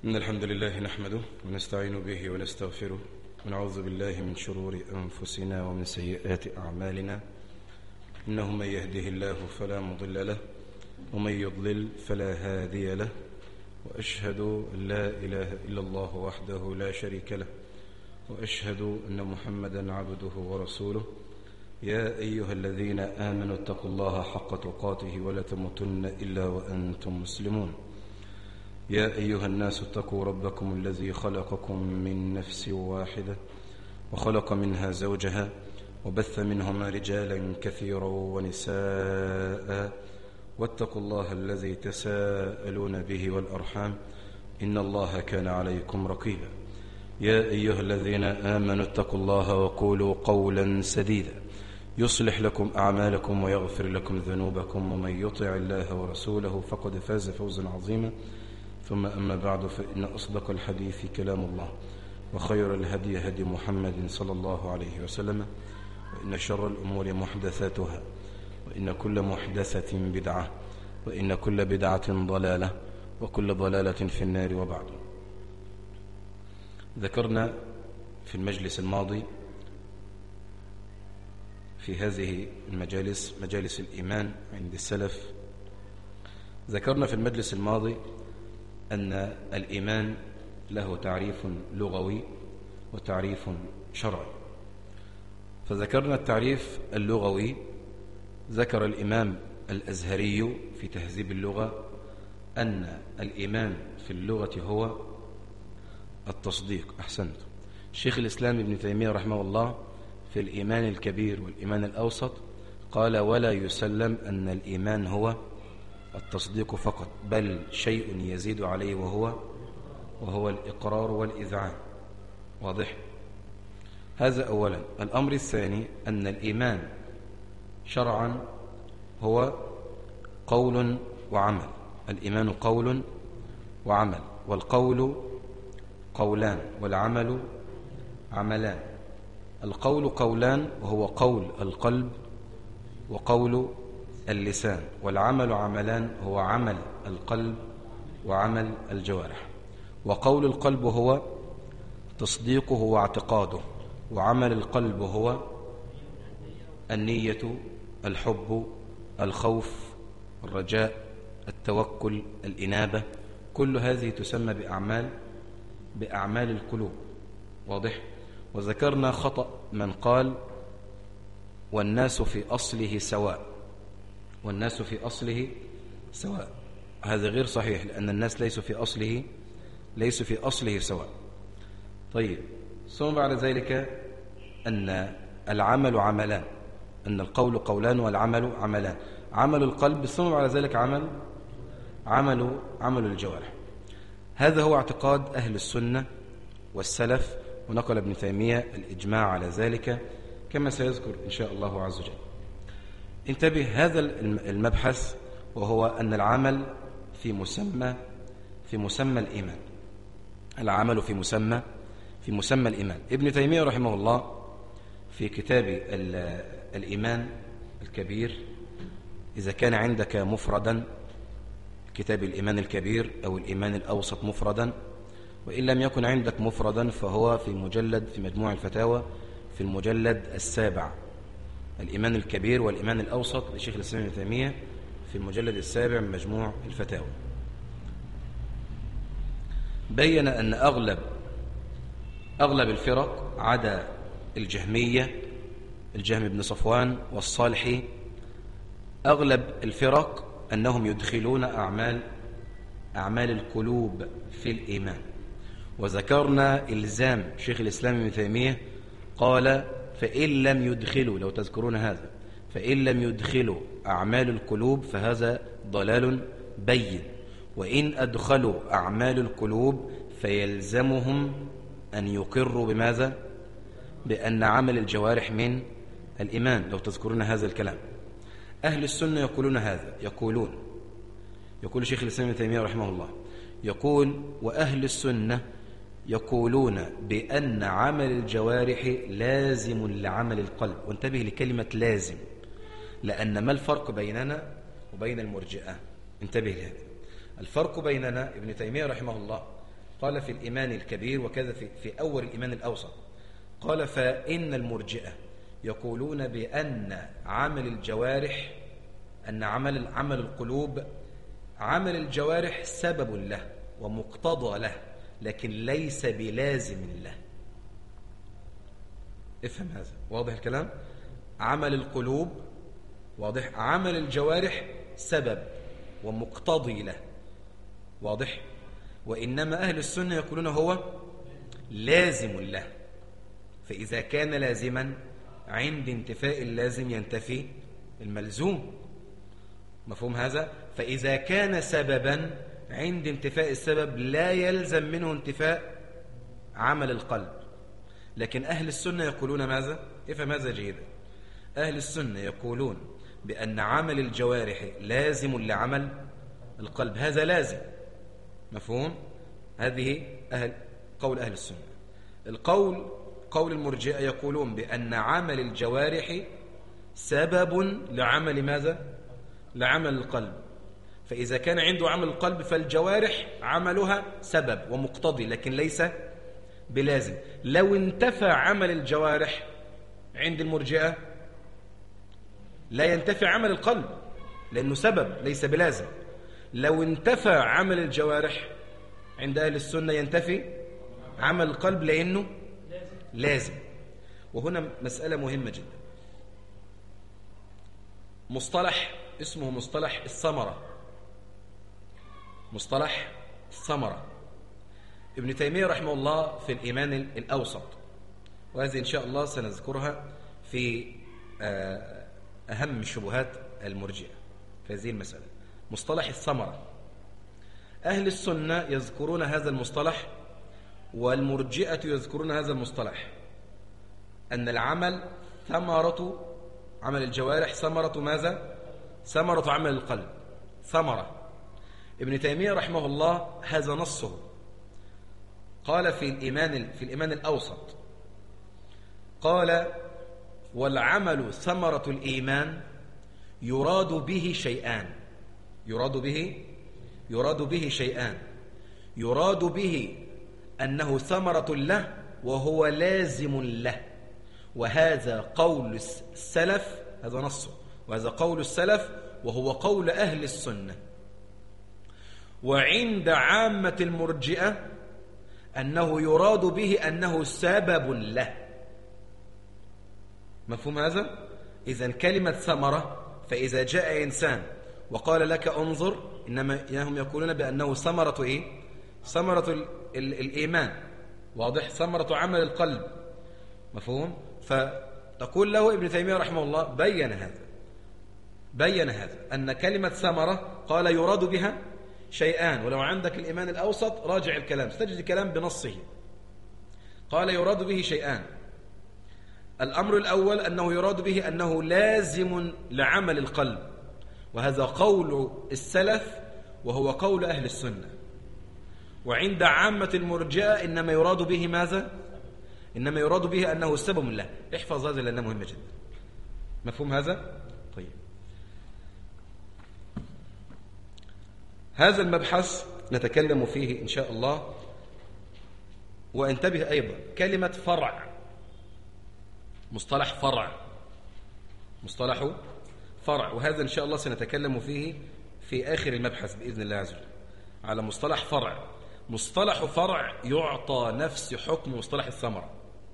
إن الحمد لله نحمده ونستعين به ونستغفره ونعوذ بالله من شرور أنفسنا ومن سيئات أعمالنا. إنه من يهده الله فلا مضل له ومن يضلل فلا هادي له، وأشهد أن لا إله إلا الله وحده لا شريك له، وأشهد أن محمدا عبده ورسوله. يا أيها الذين آمنوا اتقوا الله حق تقاته ولا تموتن إلا وأنتم مسلمون. يا أيها الناس اتقوا ربكم الذي خلقكم من نفس واحدة وخلق منها زوجها وبث منهما رجالا كثيرا ونساء، واتقوا الله الذي تساءلون به والأرحام إن الله كان عليكم رقيبا. يا أيها الذين آمنوا اتقوا الله وقولوا قولا سديدا يصلح لكم أعمالكم ويغفر لكم ذنوبكم، ومن يطع الله ورسوله فقد فاز فوزا عظيما. ثم أما بعد، فإن أصدق الحديث كلام الله، وخير الهدي هدي محمد صلى الله عليه وسلم، وإن شر الأمور محدثاتها، وإن كل محدثة بدعة، وإن كل بدعة ضلالة، وكل ضلالة في النار. وبعد، ذكرنا في المجلس الماضي في هذه المجالس، مجالس الإيمان عند السلف، ذكرنا في المجلس الماضي أن الإيمان له تعريف لغوي وتعريف شرعي. فذكرنا التعريف اللغوي، ذكر الإمام الأزهري في تهذيب اللغة أن الإيمان في اللغة هو التصديق. أحسنت. شيخ الإسلام ابن تيمية رحمه الله في الإيمان الكبير والإيمان الأوسط قال: ولا يسلم أن الإيمان هو التصديق فقط، بل شيء يزيد عليه وهو الإقرار والإذعان. واضح؟ هذا أولا. الأمر الثاني أن الإيمان شرعا هو قول وعمل. الإيمان قول وعمل، والقول قولان والعمل عملان. القول قولان وهو قول القلب وقول اللسان، والعمل عملان هو عمل القلب وعمل الجوارح. وقول القلب هو تصديقه واعتقاده، وعمل القلب هو النية، الحب، الخوف، الرجاء، التوكل، الإنابة. كل هذه تسمى بأعمال القلوب. واضح؟ وذكرنا خطأ من قال والناس في أصله سواء. والناس في أصله سواء، هذا غير صحيح، لأن الناس ليسوا في أصله سواء. طيب، ثم بعد ذلك أن العمل عملان، أن القول قولان والعمل عملان. عمل القلب، ثم بعد ذلك عمل الجوارح. هذا هو اعتقاد أهل السنة والسلف، ونقل ابن تيمية الإجماع على ذلك كما سيذكر إن شاء الله عز وجل. انتبه، هذا المبحث وهو أن العمل في مسمى الإيمان. العمل في مسمى الإيمان. ابن تيمية رحمه الله في كتاب الإيمان الكبير، إذا كان عندك مفردا كتاب الإيمان الكبير أو الإيمان الأوسط مفردا، وإن لم يكن عندك مفردا فهو في مجموع الفتاوى في المجلد 7. الإيمان الكبير والإيمان الأوسط لشيخ الإسلام ابن تيمية في المجلد 7 من مجموع الفتاوى. بين أن أغلب الفرق عدا الجهمية، الجهم بن صفوان والصالحي، أغلب الفرق أنهم يدخلون أعمال القلوب في الإيمان. وذكرنا إلزام شيخ الإسلام ابن تيمية، قال: فإن لم يدخلوا، لو تذكرون هذا، فإن لم يدخلوا أعمال القلوب فهذا ضلال بين، وإن أدخلوا أعمال القلوب فيلزمهم أن يقروا بماذا؟ بأن عمل الجوارح من الإيمان، لو تذكرون هذا الكلام. أهل السنة يقولون هذا، يقول شيخ الإسلام ابن تيمية رحمه الله، يقول: وأهل السنة يقولون بأن عمل الجوارح لازم لعمل القلب. وانتبه لكلمة لازم، لأن ما الفرق بيننا وبين المرجئة؟ انتبه لهذا. الفرق بيننا، ابن تيمية رحمه الله قال في الإيمان الكبير وكذا في أول الإيمان الأوسط. قال فإن المرجئة يقولون بأن عمل الجوارح، أن عمل القلوب، عمل الجوارح سبب له ومقتضى له، لكن ليس بلازم له. افهم هذا، واضح الكلام؟ عمل القلوب واضح، عمل الجوارح سبب ومقتضي له، واضح؟ وإنما أهل السنة يقولون هو لازم له، فإذا كان لازما عند انتفاء اللازم ينتفي الملزوم. مفهوم هذا؟ فإذا كان سببا عند انتفاء السبب لا يلزم منه انتفاء عمل القلب. لكن أهل السنة يقولون ماذا؟ افهم هذا جيدا. أهل السنة يقولون بأن عمل الجوارح لازم لعمل القلب، هذا لازم. مفهوم؟ هذه قول أهل السنة. قول المرجئة يقولون بأن عمل الجوارح سبب لعمل ماذا؟ لعمل القلب. فإذا كان عنده عمل القلب فالجوارح عملها سبب ومقتضي، لكن ليس بلازم. لو انتفى عمل الجوارح عند المرجئة لا ينتفي عمل القلب لأنه سبب ليس بلازم. لو انتفى عمل الجوارح عند أهل السنة ينتفي عمل القلب لأنه لازم. وهنا مسألة مهمة جدا، مصطلح اسمه مصطلح الثمرة. مصطلح الثمرة ابن تيمية رحمه الله في الإيمان الأوسط، وهذه إن شاء الله سنذكرها في أهم شبهات المرجئة في هذه المسألة. مصطلح الثمرة، أهل السنة يذكرون هذا المصطلح والمرجئة يذكرون هذا المصطلح، أن العمل ثمرة عمل الجوارح، ثمرة ماذا؟ ثمرة عمل القلب، ثمرة. ابن تيمية رحمه الله هذا نصه، قال في الإيمان الأوسط، قال والعمل ثمرة الإيمان يراد به شيئان، يراد به شيئان، يراد به أنه ثمرة له وهو لازم له، وهذا قول السلف، هذا نصه، وهذا قول السلف وهو قول أهل السنة. وعند عامة المرجئة أنه يراد به أنه سبب له. مفهوم هذا؟ إذن كلمة ثمرة، فإذا جاء إنسان وقال لك انظر، إنهم يقولون بأنه ثمرة إيه؟ ثمرة الإيمان، واضح؟ ثمرة عمل القلب. مفهوم؟ فتقول له ابن تيمية رحمه الله بين هذا أن كلمة ثمرة قال يراد بها شيئان، ولو عندك الإيمان الأوسط راجع الكلام ستجد الكلام بنصه. قال يراد به شيئان، الأمر الأول أنه يراد به أنه لازم لعمل القلب، وهذا قول السلف وهو قول أهل السنة. وعند عامة المرجئة إنما يراد به ماذا؟ إنما يراد به أنه سبب له. احفظ هذا لأنه مهم جدا. مفهوم هذا؟ طيب، هذا المبحث نتكلم فيه إن شاء الله. وانتبه أيضا كلمة فرع، مصطلح فرع، وهذا إن شاء الله سنتكلم فيه في آخر المبحث بإذن الله عز وجل على مصطلح فرع. مصطلح فرع يعطى نفس حكم مصطلح الثمرة،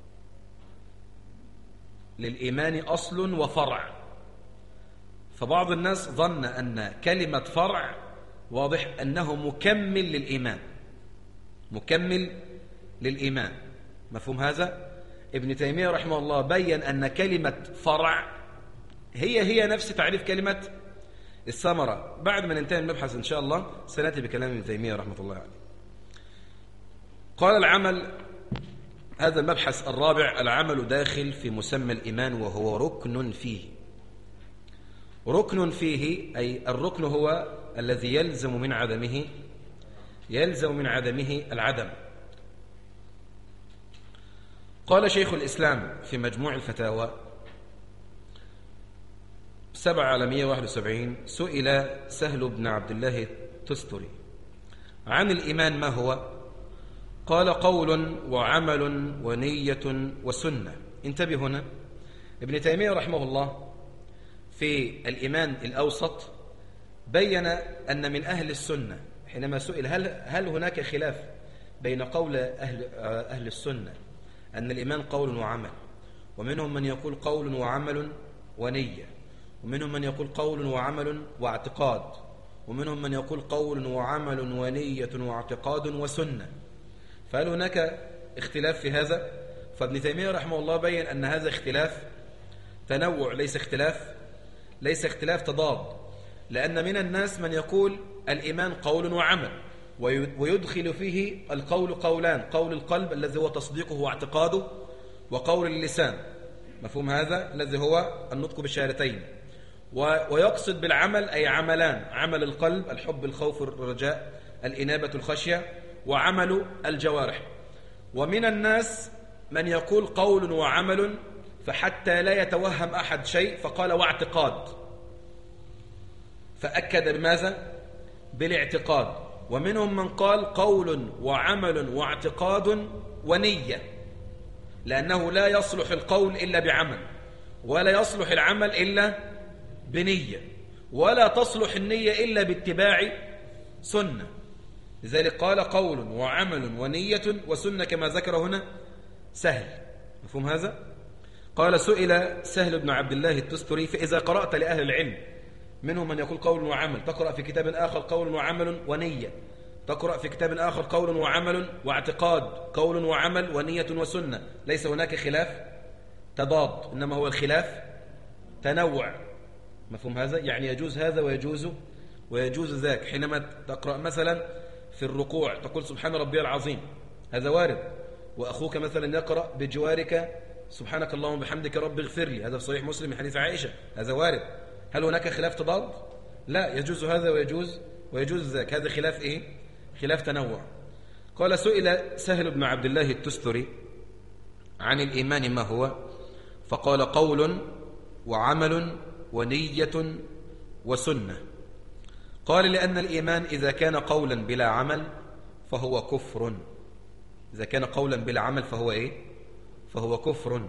للإيمان أصل وفرع. فبعض الناس ظن أن كلمة فرع واضح أنه مكمل للإيمان. مفهوم هذا؟ ابن تيمية رحمه الله بيّن أن كلمة فرع هي نفس تعريف كلمة الثمرة. بعد ما ننتهي المبحث إن شاء الله سنأتي بكلام ابن تيمية رحمة الله عليه. قال العمل، هذا المبحث الرابع، العمل داخل في مسمى الإيمان وهو ركن فيه. ركن فيه أي الركن هو الذي يلزم من عدمه العدم. قال شيخ الإسلام في مجموع الفتاوى 7/171، سئل سهل بن عبد الله التستري عن الإيمان ما هو؟ قال قول وعمل ونية وسنة. انتبه هنا، ابن تيمية رحمه الله في الإيمان الأوسط بين أن من أهل السنة حينما سئل هل هناك خلاف بين قول أهل السنة أن الإيمان قول وعمل، ومنهم من يقول قول وعمل ونية، ومنهم من يقول قول وعمل واعتقاد، ومنهم من يقول قول وعمل ونية واعتقاد وسنة، فهل هناك اختلاف في هذا؟ فابن تيمية رحمه الله بين أن هذا اختلاف تنوع، ليس اختلاف تضاد، لأن من الناس من يقول الإيمان قول وعمل ويدخل فيه القول قولان: قول القلب الذي هو تصديقه واعتقاده، وقول اللسان، مفهوم هذا الذي هو النطق بالشهادتين، ويقصد بالعمل أي عملان: عمل القلب الحب الخوف الرجاء الإنابة الخشية، وعمل الجوارح. ومن الناس من يقول قول وعمل فحتى لا يتوهم أحد شيء فقال واعتقاد، فأكد بماذا؟ بالاعتقاد. ومنهم من قال قول وعمل واعتقاد ونية، لأنه لا يصلح القول إلا بعمل، ولا يصلح العمل إلا بنية، ولا تصلح النية إلا باتباع سنة. لذلك قال قول وعمل ونية وسنة كما ذكر هنا سهل، مفهوم هذا؟ قال سئل سهل بن عبد الله التستري: فإذا قرأت لأهل العلم منهم من يقول قول وعمل، تقرأ في كتاب آخر قول وعمل ونية، تقرأ في كتاب آخر قول وعمل واعتقاد، قول وعمل ونية وسنة، ليس هناك خلاف تضاد، إنما هو الخلاف تنوع، مفهوم هذا؟ يعني يجوز هذا ويجوز ذاك. حينما تقرأ مثلا في الركوع تقول سبحان ربي العظيم، هذا وارد، وأخوك مثلا يقرأ بجوارك سبحانك اللهم وبحمدك رب اغفر لي، هذا في صحيح مسلم من حديث عائشة، هذا وارد. هل هناك خلاف تضاد؟ لا، يجوز هذا ويجوز ذاك، هذا خلاف إيه؟ خلاف تنوع. قال سئل سهل بن عبد الله التستري عن الإيمان ما هو، فقال قول وعمل ونية وسنة. قال لأن الإيمان إذا كان قولا بلا عمل فهو كفر. إذا كان قولا بلا عمل فهو إيه؟ فهو كفر.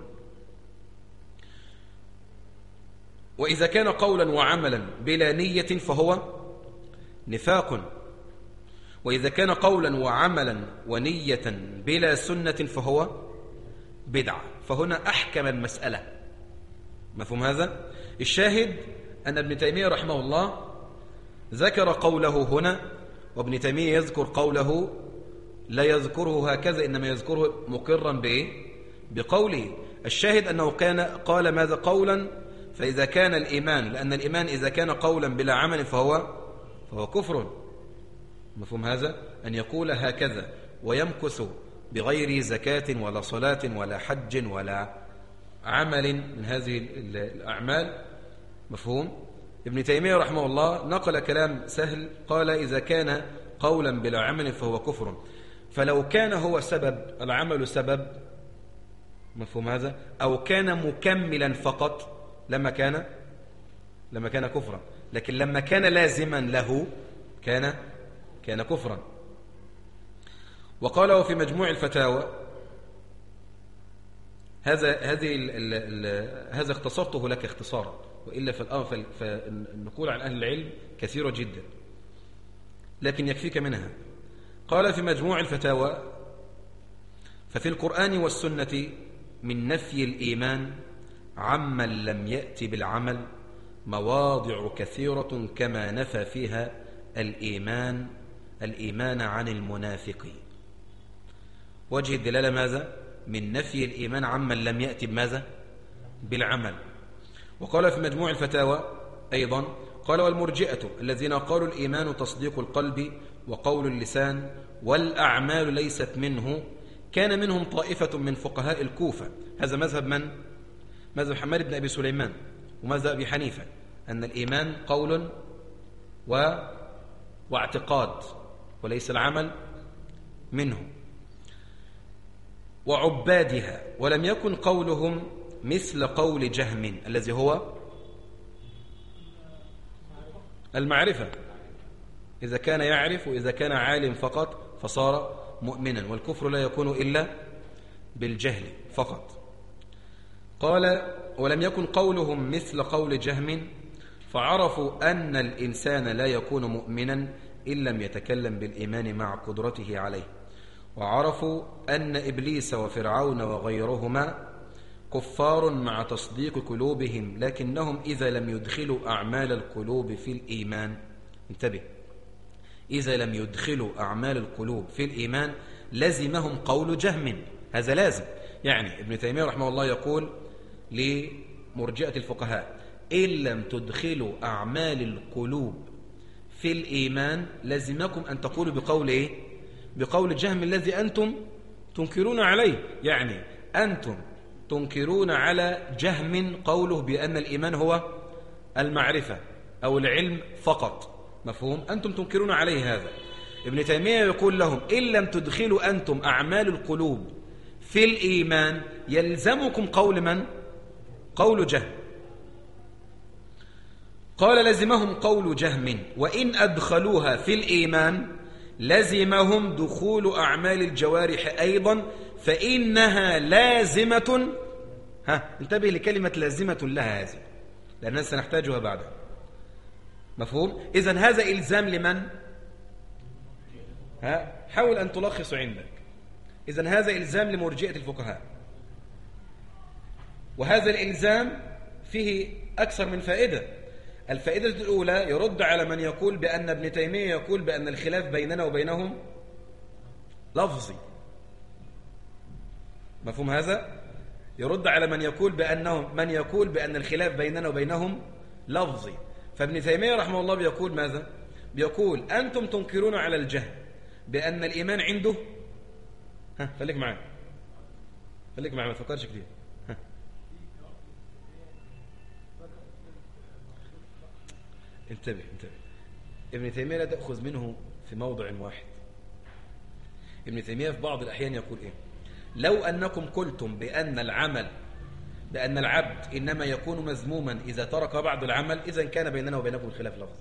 وإذا كان قولا وعملا بلا نية فهو نفاق. وإذا كان قولا وعملا ونية بلا سنة فهو بدعة. فهنا أحكم المسألة، مفهوم هذا؟ الشاهد أن ابن تيمية رحمه الله ذكر قوله هنا، وابن تيمية يذكر قوله لا يذكره هكذا، إنما يذكره مقرا بإيه؟ بقوله. الشاهد أنه قال ماذا؟ قولا. فإذا كان الإيمان، لأن الإيمان إذا كان قولا بلا عمل فهو كفر، مفهوم هذا؟ أن يقول هكذا ويمكث بغير زكاة ولا صلاة ولا حج ولا عمل من هذه الأعمال، مفهوم؟ ابن تيمية رحمه الله نقل كلام سهل، قال إذا كان قولا بلا عمل فهو كفر. فلو كان هو سبب، العمل سبب، مفهوم هذا؟ أو كان مكملا فقط لما كان كفرا، لكن لما كان لازما له كان كفرا. وقاله في مجموع الفتاوى، هذا اختصرته لك اختصارا، وإلا فالنقول عن أهل العلم كثيرة جدا، لكن يكفيك منها. قال في مجموع الفتاوى: ففي القرآن والسنة من نفي الإيمان عمن لم يأت بالعمل مواضع كثيرة كما نفى فيها الإيمان عن المنافقين. وجه الدلالة ماذا؟ من نفي الإيمان عمن لم يأت بماذا؟ بالعمل. وقال في مجموع الفتاوى أيضا، قال: والمرجئة الذين قالوا الإيمان تصديق القلب وقول اللسان والأعمال ليست منه، كان منهم طائفة من فقهاء الكوفة. هذا مذهب من؟ مذهب حماد بن أبي سليمان ومذهب أبي حنيفة، أن الإيمان قول واعتقاد وليس العمل منه. وعبادها، ولم يكن قولهم مثل قول جهم الذي هو المعرفة، إذا كان يعرف وإذا كان عالم فقط فصار مؤمنا، والكفر لا يكون إلا بالجهل فقط. قال ولم يكن قولهم مثل قول جهم، فعرفوا أن الإنسان لا يكون مؤمنا إن لم يتكلم بالإيمان مع قدرته عليه، وعرفوا أن إبليس وفرعون وغيرهما كفار مع تصديق قلوبهم، لكنهم إذا لم يدخلوا أعمال القلوب في الإيمان، انتبه، إذا لم يدخلوا أعمال القلوب في الإيمان لزمهم قول جهم. هذا لازم، يعني ابن تيمية رحمه الله يقول لمرجئة الفقهاء إن لم تدخلوا أعمال القلوب في الإيمان لزمكم أن تقولوا بقول إيه؟ بقول جهم الذي أنتم تنكرون عليه. يعني أنتم تنكرون على جهم قوله بأن الإيمان هو المعرفة أو العلم فقط، مفهوم؟ أنتم تنكرون عليه هذا. ابن تيمية يقول لهم إن لم تدخلوا أنتم أعمال القلوب في الإيمان يلزمكم قول من؟ قول جهم. قال لزمهم قول جهم، وإن أدخلوها في الإيمان لزمهم دخول أعمال الجوارح أيضا، فإنها لازمة. انتبه لكلمة لازمة لها هذه، لأننا سنحتاجها بعدها، مفهوم؟ إذن هذا إلزام لمن؟ حاول أن تلخص عندك. إذن هذا إلزام لمرجئة الفقهاء، وهذا الإلزام فيه أكثر من فائدة. الفائدة الأولى يرد على من يقول بأن ابن تيمية يقول بأن الخلاف بيننا وبينهم لفظي، مفهوم هذا؟ يرد على من يقول بأن الخلاف بيننا وبينهم لفظي. فابن تيمية رحمه الله بيقول ماذا؟ بيقول أنتم تنكرون على الجهل بأن الإيمان عنده، خليك معي ما تفكرش كتير. انتبه. ابن تيمية لا تأخذ منه في موضع واحد. ابن تيمية في بعض الأحيان يقول إيه؟ لو أنكم قلتم بأن العبد إنما يكون مذموما إذا ترك بعض العمل، إذا كان بيننا وبينكم الخلاف لفظ.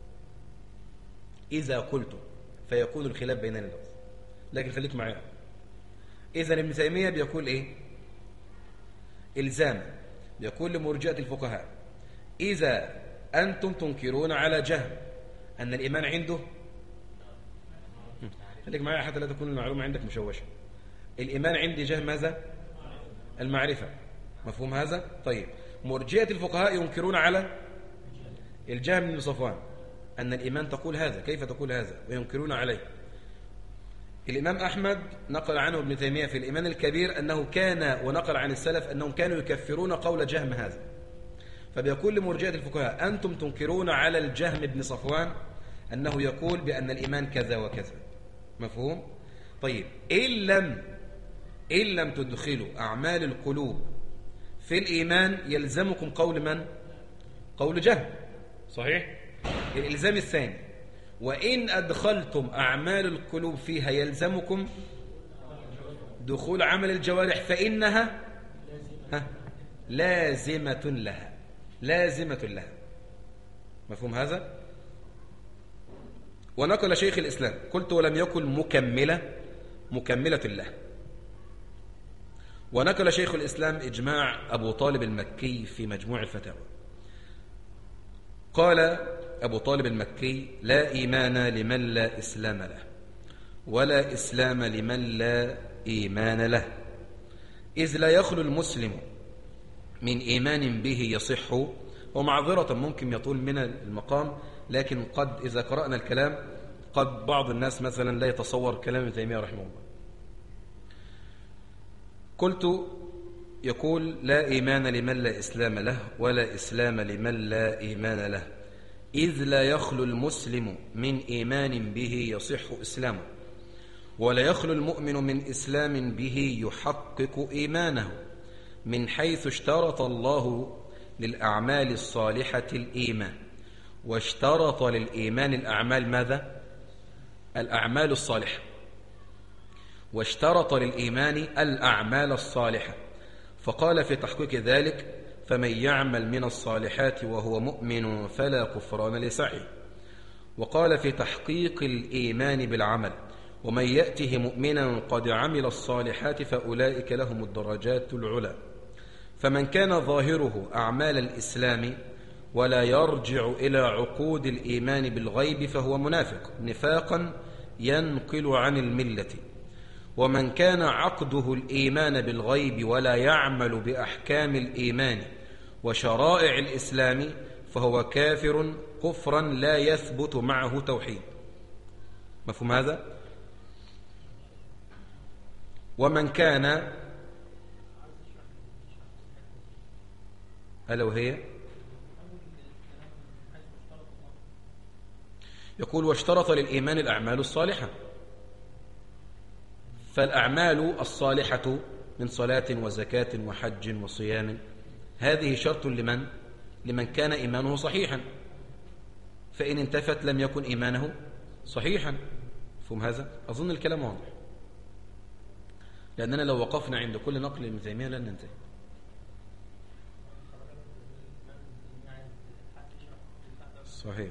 إذا قلتم فيكون الخلاف بيننا لفظ، لكن خليك معايا. إذا ابن تيمية بيقول إيه؟ إلزام، يقول لمرجئة الفقهاء إذا أنتم تنكرون على جهل أن الإيمان عنده، خليك معايا حتى لا تكون المعلومة عندك مشوشة. الإيمان عندي جهل ماذا؟ المعرفة، مفهوم هذا؟ طيب، مرجئة الفقهاء ينكرون على الجهم بن صفوان أن الإيمان تقول هذا، كيف تقول هذا؟ وينكرون عليه. الإمام أحمد نقل عنه ابن تيمية في الإيمان الكبير أنه كان، ونقل عن السلف أنهم كانوا يكفرون قول جهم هذا. فبيقول لمرجئة الفقهاء أنتم تنكرون على الجهم بن صفوان أنه يقول بأن الإيمان كذا وكذا، مفهوم؟ طيب، إن لم تدخلوا أعمال القلوب في الإيمان يلزمكم قول من؟ قول جهم، صحيح؟ الإلزام الثاني، وإن أدخلتم أعمال القلوب فيها يلزمكم دخول عمل الجوارح، فإنها لازمة لها، مفهوم هذا؟ ونقل شيخ الإسلام، قلت ولم يكن مكملة له. ونقل شيخ الإسلام إجماع أبو طالب المكي في مجموع الفتاوى. قال أبو طالب المكي لا إيمان لمن لا إسلام له، ولا إسلام لمن لا إيمان له، إذ لا يخلو المسلم من إيمان به يصح. ومعذرة ممكن يطول من المقام، لكن قد إذا قرأنا الكلام قد بعض الناس مثلا لا يتصور كلام ابن تيمية رحمه الله. قلت يقول لا إيمان لمن لا إسلام له، ولا إسلام لمن لا إيمان له، إذ لا يخلو المسلم من إيمان به يصح إسلامه، ولا يخلو المؤمن من إسلام به يحقق إيمانه، من حيث اشترط الله للأعمال الصالحة الإيمان، واشترط للإيمان الأعمال ماذا؟ الأعمال الصالحة، واشترط للإيمان الأعمال الصالحة. فقال في تحقيق ذلك فمن يعمل من الصالحات وهو مؤمن فلا كفران لسعيه. وقال في تحقيق الإيمان بالعمل ومن يأته مؤمنا قد عمل الصالحات فأولئك لهم الدرجات العلى. فمن كان ظاهره أعمال الإسلام ولا يرجع إلى عقود الإيمان بالغيب فهو منافق نفاقا ينقل عن الملة. ومن كان عقده الإيمان بالغيب ولا يعمل بأحكام الإيمان وشرائع الإسلام فهو كافر كفرا لا يثبت معه توحيد. مفهوم هذا؟ ومن كان ألا وهي يقول واشترط للإيمان الأعمال الصالحة، فالأعمال الصالحة من صلاة وزكاة وحج وصيام هذه شرط لمن كان إيمانه صحيحا، فإن انتفت لم يكن إيمانه صحيحا. فهم هذا؟ أظن الكلام واضح، لأننا لو وقفنا عند كل نقل ابن تيمية لن ننتهي. صحيح.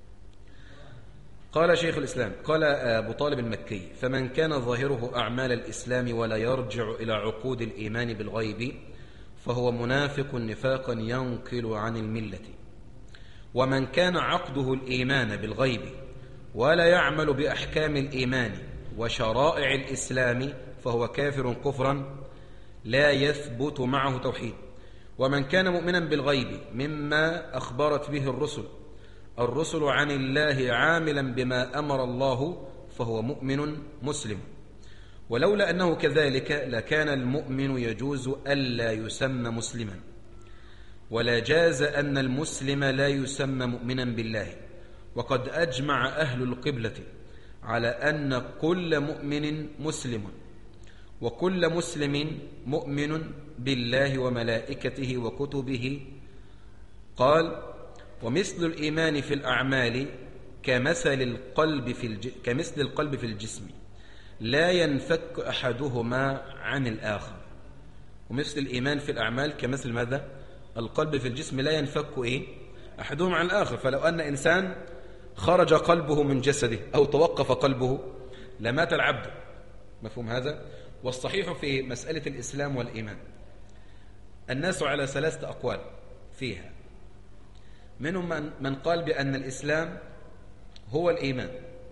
قال شيخ الإسلام قال أبو طالب المكي فمن كان ظاهره أعمال الإسلام ولا يرجع إلى عقود الإيمان بالغيب فهو منافق نفاقا ينقل عن الملة. ومن كان عقده الإيمان بالغيب ولا يعمل بأحكام الإيمان وشرائع الإسلام فهو كافر كفرا لا يثبت معه توحيد. ومن كان مؤمنا بالغيب مما أخبرت به الرسل عن الله عاملا بما أمر الله فهو مؤمن مسلم. ولولا أنه كذلك لكان المؤمن يجوز ألا يسمى مسلما، ولا جاز أن المسلم لا يسمى مؤمنا بالله. وقد أجمع أهل القبلة على أن كل مؤمن مسلم، وكل مسلم مؤمن بالله وملائكته وكتبه. قال ومثل الإيمان في الأعمال كمثل القلب في الجسم لا ينفك أحدهما عن الآخر. ومثل الإيمان في الأعمال كمثل ماذا؟ القلب في الجسم لا ينفك أحدهما عن الآخر. فلو أن إنسان خرج قلبه من جسده أو توقف قلبه لمات العبد. مفهوم هذا؟ والصحيح في مسألة الإسلام والإيمان الناس على 3 أقوال فيها. منهم من قال بأن الإسلام هو الإيمان،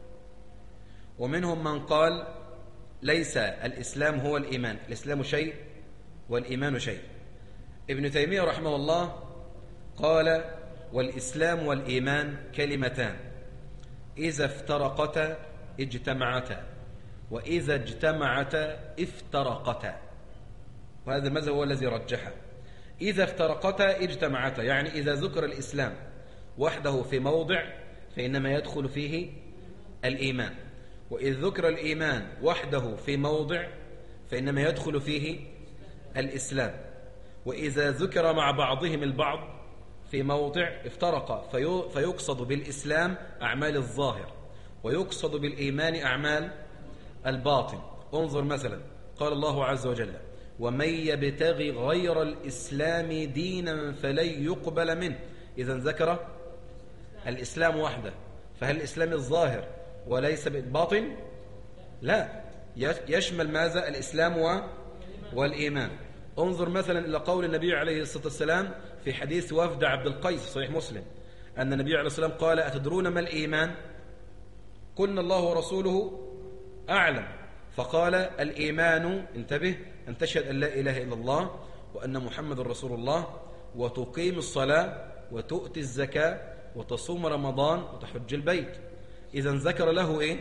ومنهم من قال ليس الإسلام هو الإيمان، الإسلام شيء والإيمان شيء. ابن تيمية رحمه الله قال والإسلام والإيمان كلمتان إذا افترقتا اجتمعتا، وإذا اجتمعتا افترقتا. وهذا المذهب هو الذي رجحه. إذا افترقتا اجتمعتا، يعني إذا ذكر الإسلام وحده في موضع فإنما يدخل فيه الإيمان، وإذ ذكر الإيمان وحده في موضع فإنما يدخل فيه الإسلام، وإذا ذكر مع بعضهم البعض في موضع افترق، فيقصد بالإسلام أعمال الظاهر ويقصد بالإيمان أعمال الباطن. انظر مثلا قال الله عز وجل ومن يبتغي غير الإسلام دينا فلن يقبل منه. إذا ذكر الإسلام وحده، فهل الإسلام الظاهر وليس بالباطن؟ لا، يشمل ماذا؟ الإسلام والإيمان. انظر مثلا إلى قول النبي عليه الصلاة والسلام في حديث وفد عبد القيس صحيح مسلم أن النبي عليه الصلاة والسلام قال أتدرون ما الإيمان؟ قلنا الله ورسوله أعلم. فقال الإيمان انتبه أن تشهد أن لا إله إلا الله وأن محمد رسول الله وتقيم الصلاة وتؤتي الزكاة وتصوم رمضان وتحج البيت. إذن ذكر له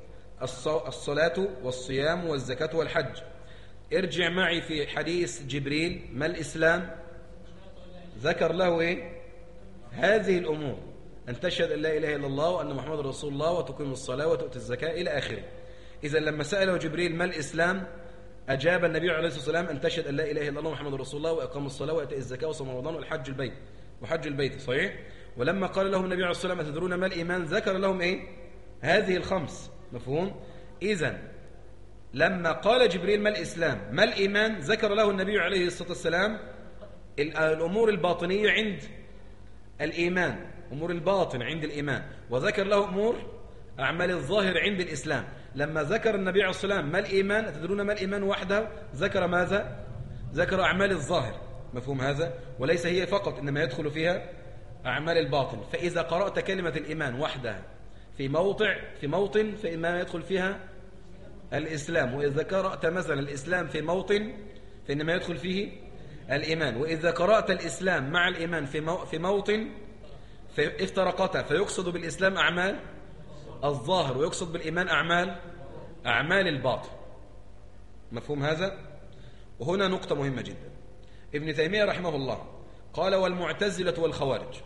الصلاة والصيام والزكاة والحج. ارجع معي في حديث جبريل ما الإسلام؟ ذكر له هذه الأمور أن تشهد أن لا إله إلا الله وأن محمد رسول الله وتقيم الصلاة وتؤتي الزكاة إلى آخره. إذا لما سأله جبريل ما الإسلام أجاب النبي عليه الصلاة والسلام أن تشهد أن لا إله إلا الله محمد رسول الله وإقام الصلاة وإيتاء الزكاة وصوم رمضان وحج البيت صحيح. ولما قال لهم النبي عليه الصلاة والسلام أتدرون ما الإيمان؟ ذكر لهم هذه الخمس. مفهوم؟ إذن لما قال جبريل ما الإسلام ما الإيمان ذكر له النبي عليه الصلاة والسلام الأمور الباطنية عند الإيمان، أمور الباطن عند الإيمان، وذكر له أمور أعمال الظاهر عند الإسلام. لما ذكر النبي عليه الصلاة والسلام ما الإيمان، أتدرون ما الإيمان وحده؟ ذكر ماذا؟ ذكر أعمال الظاهر. مفهوم هذا؟ وليس هي فقط، إنما يدخل فيها أعمال الباطن. فإذا قرأت كلمة الإيمان وحدها في موطن فإنما يدخل فيها الإسلام، وإذا قرأت مثلا الإسلام في موطن فإنما يدخل فيه الإيمان، وإذا قرأت الإسلام مع الإيمان في موطن افترقتا، فيقصد بالإسلام أعمال الظاهر ويقصد بالإيمان أعمال الباطن. مفهوم هذا؟ وهنا نقطة مهمة جدا. ابن تيمية رحمه الله قال: والمعتزلة والخوارج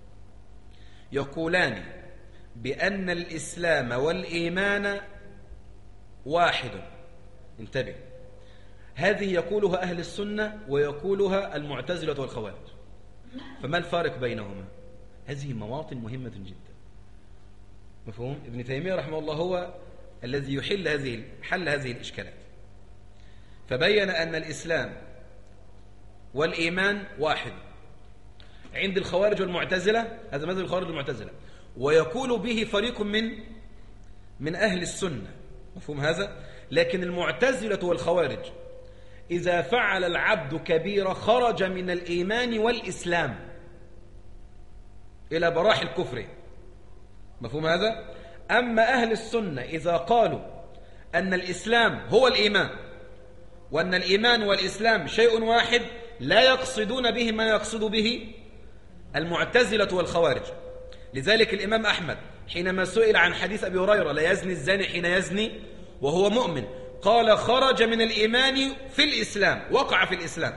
يقولان بأن الإسلام والإيمان واحد. انتبه، هذه يقولها أهل السنة ويقولها المعتزلة والخوارج. فما الفارق بينهما؟ هذه مواطن مهمة جدا. مفهوم؟ ابن تيمية رحمه الله هو الذي حل هذه الإشكالات، فبين أن الإسلام والإيمان واحد عند الخوارج والمعتزلة. هذا مذهب الخوارج والمعتزلة، ويقول به فريق من أهل السنة. مفهوم هذا؟ لكن المعتزلة والخوارج إذا فعل العبد كبيرة خرج من الإيمان والإسلام إلى براح الكفر. مفهوم هذا؟ أما أهل السنة إذا قالوا أن الإسلام هو الإيمان وأن الإيمان والإسلام شيء واحد، لا يقصدون به ما يقصد به المعتزلة والخوارج. لذلك الإمام أحمد حينما سئل عن حديث أبي هريرة: لا يزني الزاني حين يزني وهو مؤمن، قال: خرج من الإيمان في الإسلام، وقع في الإسلام،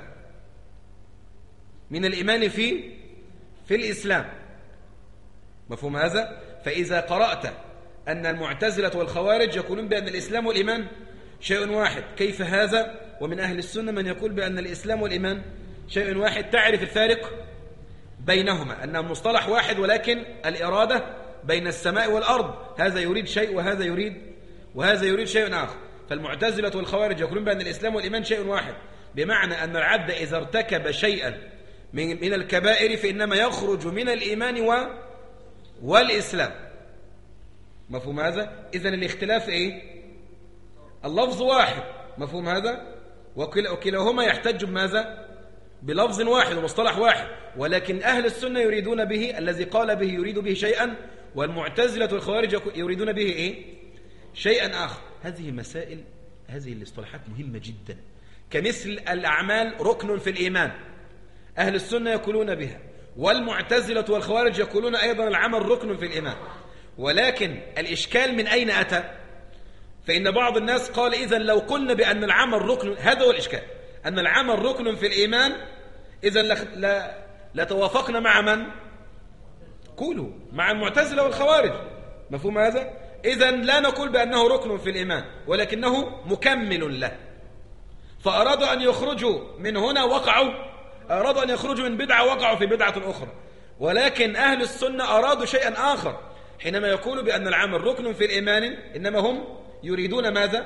من الإيمان في الإسلام. مفهوم هذا؟ فإذا قرأت أن المعتزلة والخوارج يقولون بأن الإسلام والإيمان شيء واحد، كيف هذا ومن أهل السنة من يقول بأن الإسلام والإيمان شيء واحد؟ تعرف الفارق بينهما، أنه مصطلح واحد ولكن الإرادة بين السماء والأرض، هذا يريد شيء وهذا يريد شيء آخر. فالمعتزلة والخوارج يقولون بأن الإسلام والإيمان شيء واحد، بمعنى أن العبد إذا ارتكب شيئا من الكبائر فإنما يخرج من الإيمان والإسلام. مفهوم هذا؟ إذن الاختلاف إيه؟ اللفظ واحد. مفهوم هذا؟ وكلاهما يحتج بماذا؟ بلفظ واحد ومصطلح واحد، ولكن أهل السنة يريدون به، الذي قال به يريد به شيئا، والمعتزلة والخوارج يريدون به إيه؟ شيئا آخر. هذه مسائل، هذه الاصطلاحات مهمة جدا. كمثل الأعمال ركن في الإيمان، أهل السنة يقولون بها، والمعتزلة والخوارج يقولون أيضا العمل ركن في الإيمان. ولكن الإشكال من أين أتى؟ فإن بعض الناس قال: إذن لو قلنا بأن العمل ركن، هذا هو الإشكال، أن العمل ركن في الإيمان، إذن لتوافقنا مع من؟ قولوا مع المعتزلة والخوارج. مفهوم هذا؟ إذن لا نقول بأنه ركن في الإيمان، ولكنه مكمل له. فأرادوا أن يخرجوا من هنا أرادوا أن يخرجوا من بدعة وقعوا في بدعة أخرى. ولكن أهل السنة أرادوا شيئا آخر حينما يقولوا بأن العمل ركن في الإيمان، إنما هم يريدون ماذا؟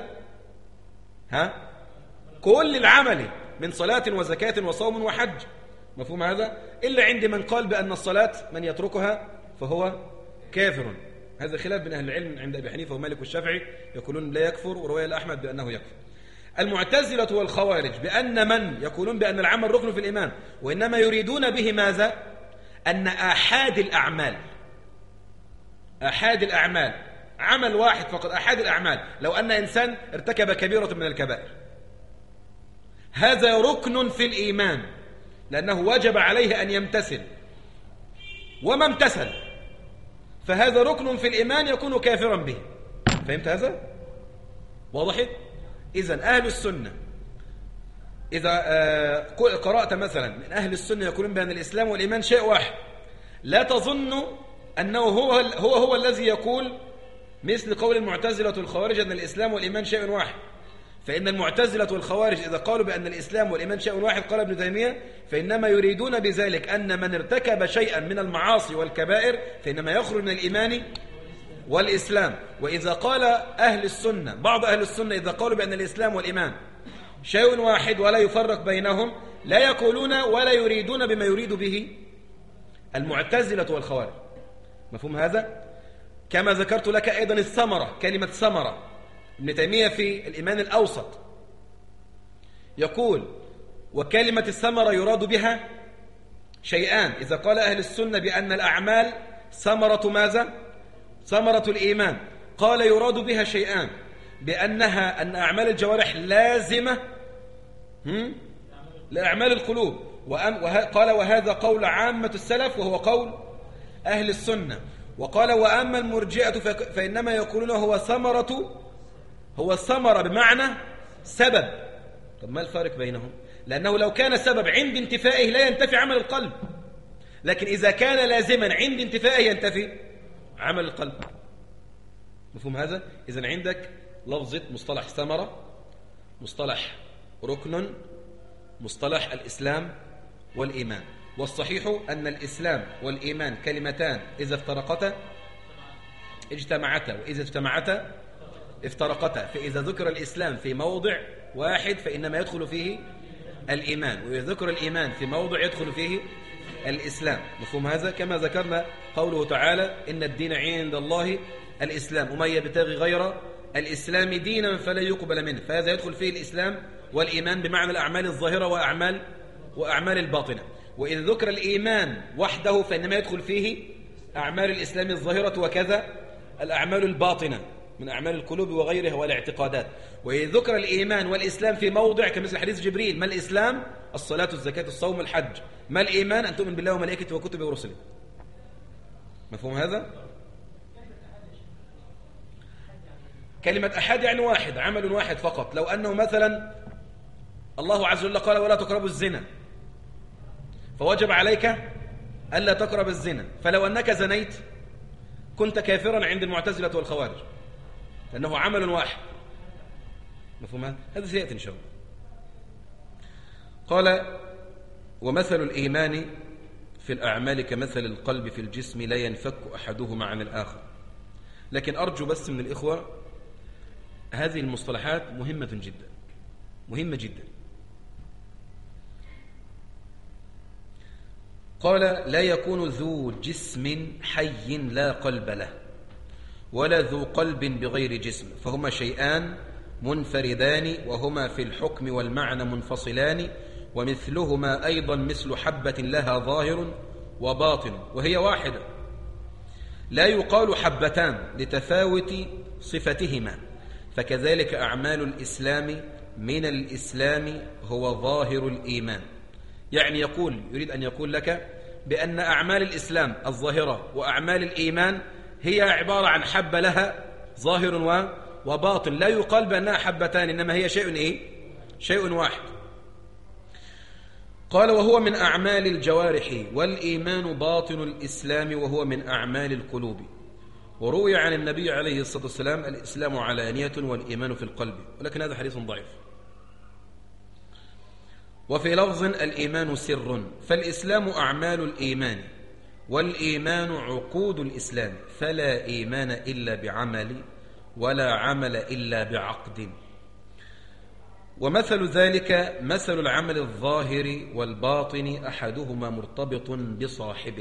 كل العمل من صلاة وزكاة وصوم وحج. مفهوم هذا؟ إلا عند من قال بأن الصلاة من يتركها فهو كافر. هذا خلاف بين أهل العلم عند أبي حنيفة ومالك والشافعي، يقولون لا يكفر، ورواية الأحمد بأنه يكفر. المعتزلة والخوارج بأن من يقولون بأن العمل ركن في الإيمان، وإنما يريدون به ماذا؟ أن أحد الأعمال عمل واحد فقط، أحد الأعمال، لو أن إنسان ارتكب كبيرة من الكبائر، هذا ركن في الإيمان لأنه وجب عليه أن يمتثل، وما امتثل فهذا ركن في الإيمان يكون كافرا به. فهمت هذا؟ واضح؟ إذن أهل السنة إذا قرأت مثلا من أهل السنة يقولون بأن الإسلام والإيمان شيء واحد، لا تظن أنه هو الذي يقول مثل قول المعتزلة والخوارج أن الإسلام والإيمان شيء واحد. فإن المعتزلة والخوارج إذا قالوا بأن الإسلام والإيمان شيء واحد، قال ابن تيمية، فإنما يريدون بذلك أن من ارتكب شيئا من المعاصي والكبائر فإنما يخرج من الإيمان والإسلام. وإذا قال أهل السنة، بعض أهل السنة إذا قالوا بأن الإسلام والإيمان شيء واحد ولا يفرق بينهم، لا يقولون ولا يريدون بما يريد به المعتزلة والخوارج. مفهوم هذا؟ كما ذكرت لك أيضا الثمرة، كلمة ثمرة. ابن تيمية في الإيمان الأوسط يقول: وكلمة الثمرة يراد بها شيئان. إذا قال أهل السنة بأن الأعمال ثمرة ماذا؟ ثمرة الإيمان، قال يراد بها شيئان: أن أعمال الجوارح لازمة لأعمال القلوب، قال وهذا قول عامة السلف وهو قول أهل السنة. وقال: وأما المرجئة فإنما يقولون هو ثمرة بمعنى سبب. طب ما الفارق بينهم؟ لأنه لو كان سبب عند انتفائه لا ينتفي عمل القلب، لكن إذا كان لازما عند انتفائه ينتفي عمل القلب. مفهوم هذا؟ إذن عندك لفظة مصطلح ثمرة، مصطلح ركن، مصطلح الإسلام والإيمان. والصحيح أن الإسلام والإيمان كلمتان إذا افترقتا اجتمعتا، وإذا اجتمعتا افترقتا. فإذا ذكر الإسلام في موضع واحد فإنما يدخل فيه الإيمان، وإذا ذكر الإيمان في موضع يدخل فيه الإسلام. مفهوم هذا؟ كما ذكرنا قوله تعالى: إن الدين عند الله الإسلام ومن يبتغي غير الإسلام دينا فلا يقبل منه. فهذا يدخل فيه الإسلام والإيمان بمعنى الأعمال الظاهرة وأعمال الباطنة. وإذا ذكر الإيمان وحده فإنما يدخل فيه أعمال الإسلام الظاهرة وكذا الأعمال الباطنة من أعمال القلوب وغيرها والاعتقادات. وإذا ذكر الإيمان والإسلام في موضع كمثل حديث جبريل: ما الإسلام؟ الصلاة الزكاة الصوم الحج. ما الإيمان؟ أن تؤمن بالله وملائكته وكتبه ورسله. مفهوم هذا؟ كلمة أحد يعني واحد، عمل واحد فقط. لو أنه مثلا الله عز وجل قال: ولا تقربوا الزنا، فوجب عليك ألا تقرب الزنا. فلو أنك زنيت كنت كافرا عند المعتزلة والخوارج، لأنه عمل واحد. مفهوم هذا؟ سيأتي إن شاء الله. قال: ومثل الإيمان في الأعمال كمثل القلب في الجسم لا ينفك أحدهما عن الآخر. لكن أرجو بس من الإخوة، هذه المصطلحات مهمة جدا، مهمة جدا. قال: لا يكون ذو جسم حي لا قلب له، ولا ذو قلب بغير جسم، فهما شيئان منفردان، وهما في الحكم والمعنى منفصلان، ومثلهما أيضا مثل حبة لها ظاهر وباطن وهي واحدة. لا يقال حبتان لتفاوت صفتهما، فكذلك أعمال الإسلام من الإسلام هو ظاهر الإيمان. يعني يريد أن يقول لك بأن أعمال الإسلام الظاهرة وأعمال الإيمان هي عبارة عن حبة لها ظاهر وباطن. لا يقال بأنها حبتان، إنما هي شيء واحد. قال: وهو من أعمال الجوارح، والإيمان باطن الإسلام وهو من أعمال القلوب. وروي عن النبي عليه الصلاة والسلام: الإسلام علانية والإيمان في القلب، ولكن هذا حديث ضعيف. وفي لفظ: الإيمان سر، فالإسلام أعمال الإيمان، والإيمان عقود الإسلام، فلا إيمان إلا بعمل، ولا عمل إلا بعقد. ومثل ذلك مثل العمل الظاهر والباطن، أحدهما مرتبط بصاحبه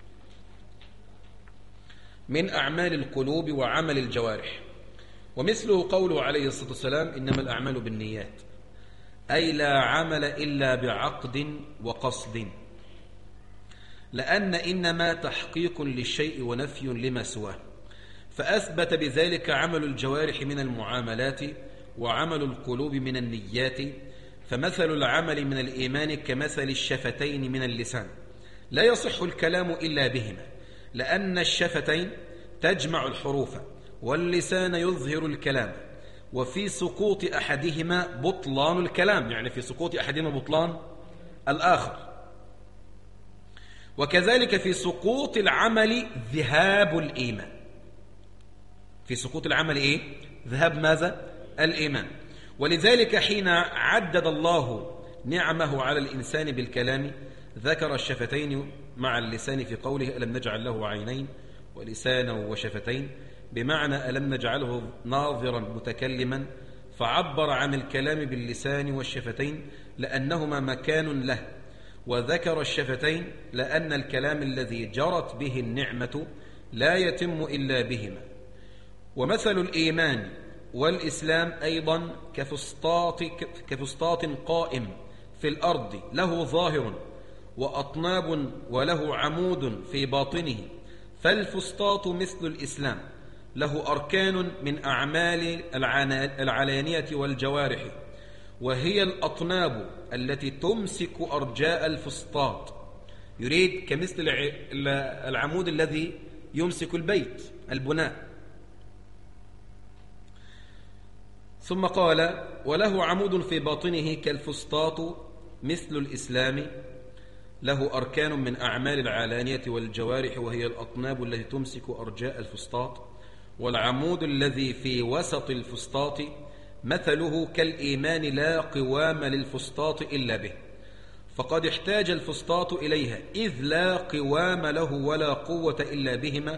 من أعمال القلوب وعمل الجوارح. ومثله قوله عليه الصلاة والسلام: إنما الأعمال بالنيات، أي لا عمل إلا بعقد وقصد، لأن إنما تحقيق للشيء ونفي لما سواه. فأثبت بذلك عمل الجوارح من المعاملات، وعمل القلوب من النيات. فمثل العمل من الإيمان كمثل الشفتين من اللسان، لا يصح الكلام إلا بهما، لأن الشفتين تجمع الحروف، واللسان يظهر الكلام، وفي سقوط أحدهما بطلان الكلام، يعني في سقوط أحدهما بطلان الآخر. وكذلك في سقوط العمل ذهاب الإيمان. في سقوط العمل ذهاب ماذا؟ الإيمان. ولذلك حين عدد الله نعمه على الإنسان بالكلام ذكر الشفتين مع اللسان في قوله: ألم نجعل له عينين ولسانا وشفتين، بمعنى ألم نجعله ناظرا متكلما، فعبر عن الكلام باللسان والشفتين لأنهما مكان له. وذكر الشفتين لأن الكلام الذي جرت به النعمة لا يتم إلا بهما. ومثل الإيمان والإسلام أيضا كفسطاط قائم في الأرض له ظاهر وأطناب وله عمود في باطنه، فالفسطاط مثل الإسلام له أركان من أعمال العلانية والجوارح، وهي الأطناب التي تمسك أرجاء الفسطاط، يريد كمثل العمود الذي يمسك البيت البناء. ثم قال: وله عمود في باطنه كالفسطاط مثل الإسلام له أركان من أعمال العلانية والجوارح، وهي الأطناب التي تمسك أرجاء الفسطاط، والعمود الذي في وسط الفسطاط مثله كالإيمان لا قوام للفسطاط إلا به، فقد احتاج الفسطاط إليها إذ لا قوام له ولا قوة إلا بهما.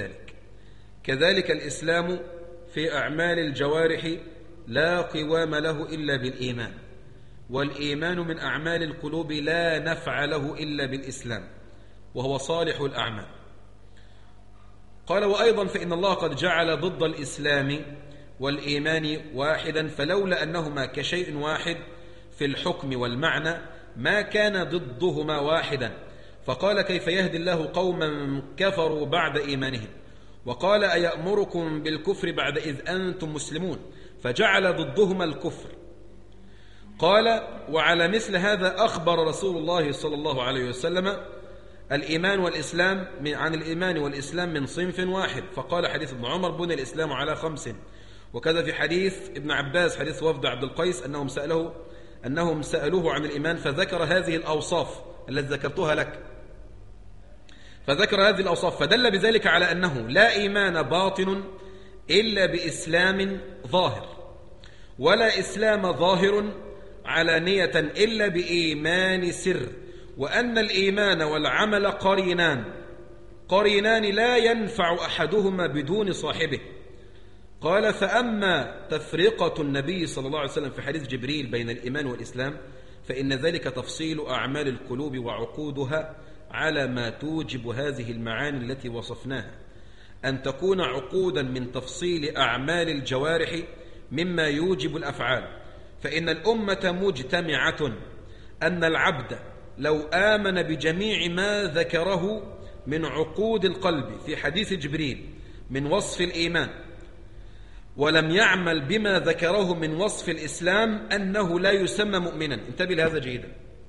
كذلك الإسلام في أعمال الجوارح لا قوام له إلا بالإيمان، والإيمان من أعمال القلوب لا نفع له إلا بالإسلام، وهو صالح الأعمال. قال: وأيضا فإن الله قد جعل ضد الإسلام والإيمان واحدا، فلولا أنهما كشيء واحد في الحكم والمعنى ما كان ضدهما واحدا. فقال: كيف يهدي الله قوما كفروا بعد إيمانهم؟ وقال: أيأمركم بالكفر بعد إذ أنتم مسلمون؟ فجعل ضدهما الكفر. قال: وعلى مثل هذا أخبر رسول الله صلى الله عليه وسلم الإيمان والإسلام عن الإيمان والإسلام من صنف واحد، فقال حديث ابن عمر: بني الإسلام على 5. وكذا في حديث ابن عباس حديث وفد عبد القيس أنهم سألوه عن الإيمان فذكر هذه الأوصاف التي ذكرتها لك، فذكر هذه الأوصاف، فدل بذلك على أنه لا إيمان باطن إلا بإسلام ظاهر، ولا إسلام ظاهر علانية إلا بإيمان سر، وأن الإيمان والعمل قرينان لا ينفع أحدهما بدون صاحبه. قال: فأما تفرقة النبي صلى الله عليه وسلم في حديث جبريل بين الإيمان والإسلام فإن ذلك تفصيل أعمال القلوب وعقودها على ما توجب هذه المعاني التي وصفناها، أن تكون عقودا من تفصيل أعمال الجوارح مما يوجب الأفعال. فإن الأمة مجتمعة أن العبد لو آمن بجميع ما ذكره من عقود القلب في حديث جبريل من وصف الإيمان ولم يعمل بما ذكره من وصف الإسلام أنه لا يسمى مؤمنا. انتبه لهذا جيدا.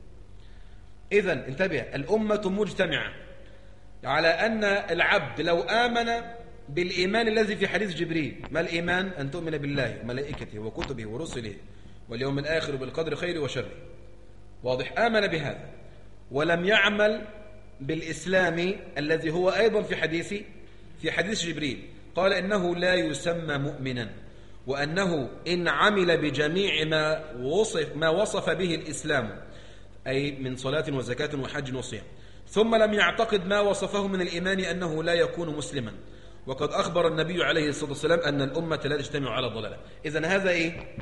إذن انتبه، الأمة مجتمعة على أن العبد لو آمن بالإيمان الذي في حديث جبريل. ما الإيمان؟ أن تؤمن بالله وملائكته وكتبه ورسله واليوم الآخر بالقدر خير وشره. واضح؟ آمن بهذا ولم يعمل بالإسلام الذي هو أيضا في حديث جبريل، قال إنه لا يسمى مؤمنا، وأنه إن عمل بجميع ما وصف به الإسلام أي من صلاة وزكاة وحج وصيام ثم لم يعتقد ما وصفه من الإيمان أنه لا يكون مسلما. وقد أخبر النبي عليه الصلاة والسلام أن الأمة لا تجتمع على ضلالة. إذن هذا إيه؟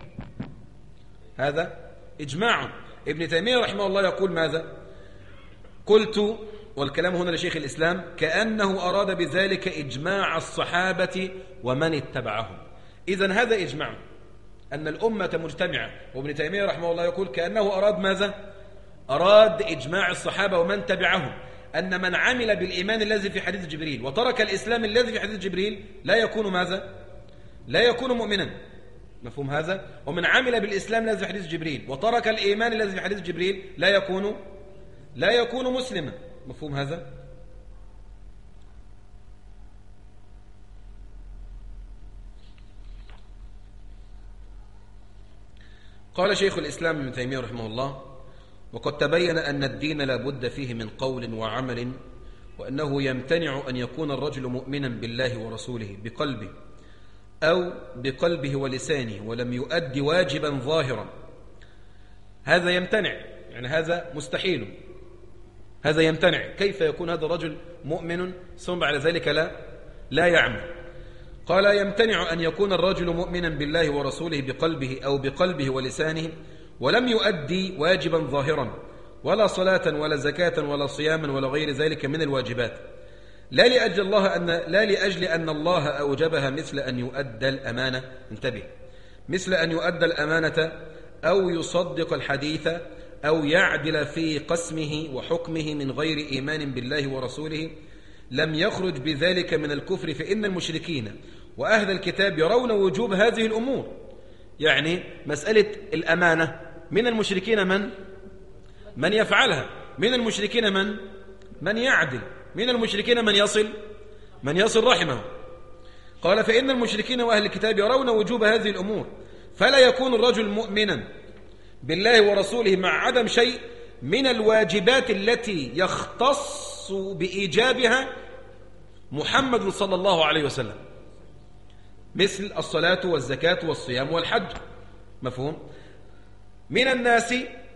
هذا إجماع. ابن تيمية رحمه الله يقول ماذا؟ قلت، والكلام هنا لشيخ الإسلام، كأنه أراد بذلك إجماع الصحابة ومن اتبعهم. إذن هذا إجماع أن الأمة مجتمعة. وابن تيمية رحمه الله يقول كأنه أراد ماذا؟ أراد إجماع الصحابة ومن تبعهم أن من عمل بالإيمان الذي في حديث جبريل وترك الإسلام الذي في حديث جبريل لا يكون ماذا؟ لا يكون مؤمنا. مفهوم هذا؟ ومن عمل بالإسلام الذي في حديث جبريل وترك الإيمان الذي في حديث جبريل لا يكون مسلما. مفهوم هذا؟ قال شيخ الإسلام ابن تيمية رحمه الله: وقد تبين أن الدين لا بد فيه من قول وعمل، وأنه يمتنع أن يكون الرجل مؤمنا بالله ورسوله بقلبه أو بقلبه ولسانه ولم يؤدي واجبا ظاهرا. هذا يمتنع، يعني هذا مستحيل، هذا يمتنع. كيف يكون هذا الرجل مؤمن ثم بعد ذلك لا يعمل؟ قال: يمتنع أن يكون الرجل مؤمنا بالله ورسوله بقلبه أو بقلبه ولسانه ولم يؤدي واجبا ظاهرا ولا صلاة ولا زكاة ولا صياما ولا غير ذلك من الواجبات، لا لأجل أن الله أوجبها مثل أن يؤدى الأمانة، انتبه، مثل أن يؤدى الأمانة أو يصدق الحديث أو يعدل في قسمه وحكمه من غير إيمان بالله ورسوله، لم يخرج بذلك من الكفر، فإن المشركين وأهل الكتاب يرون وجوب هذه الأمور. يعني مسألة الأمانة من المشركين من يفعلها، من المشركين من يعدل، من المشركين من يصل رحمه. قال فإن المشركين وأهل الكتاب يرون وجوب هذه الأمور، فلا يكون الرجل مؤمنا بالله ورسوله مع عدم شيء من الواجبات التي يختص بإيجابها محمد صلى الله عليه وسلم، مثل الصلاة والزكاة والصيام والحج. مفهوم؟ من الناس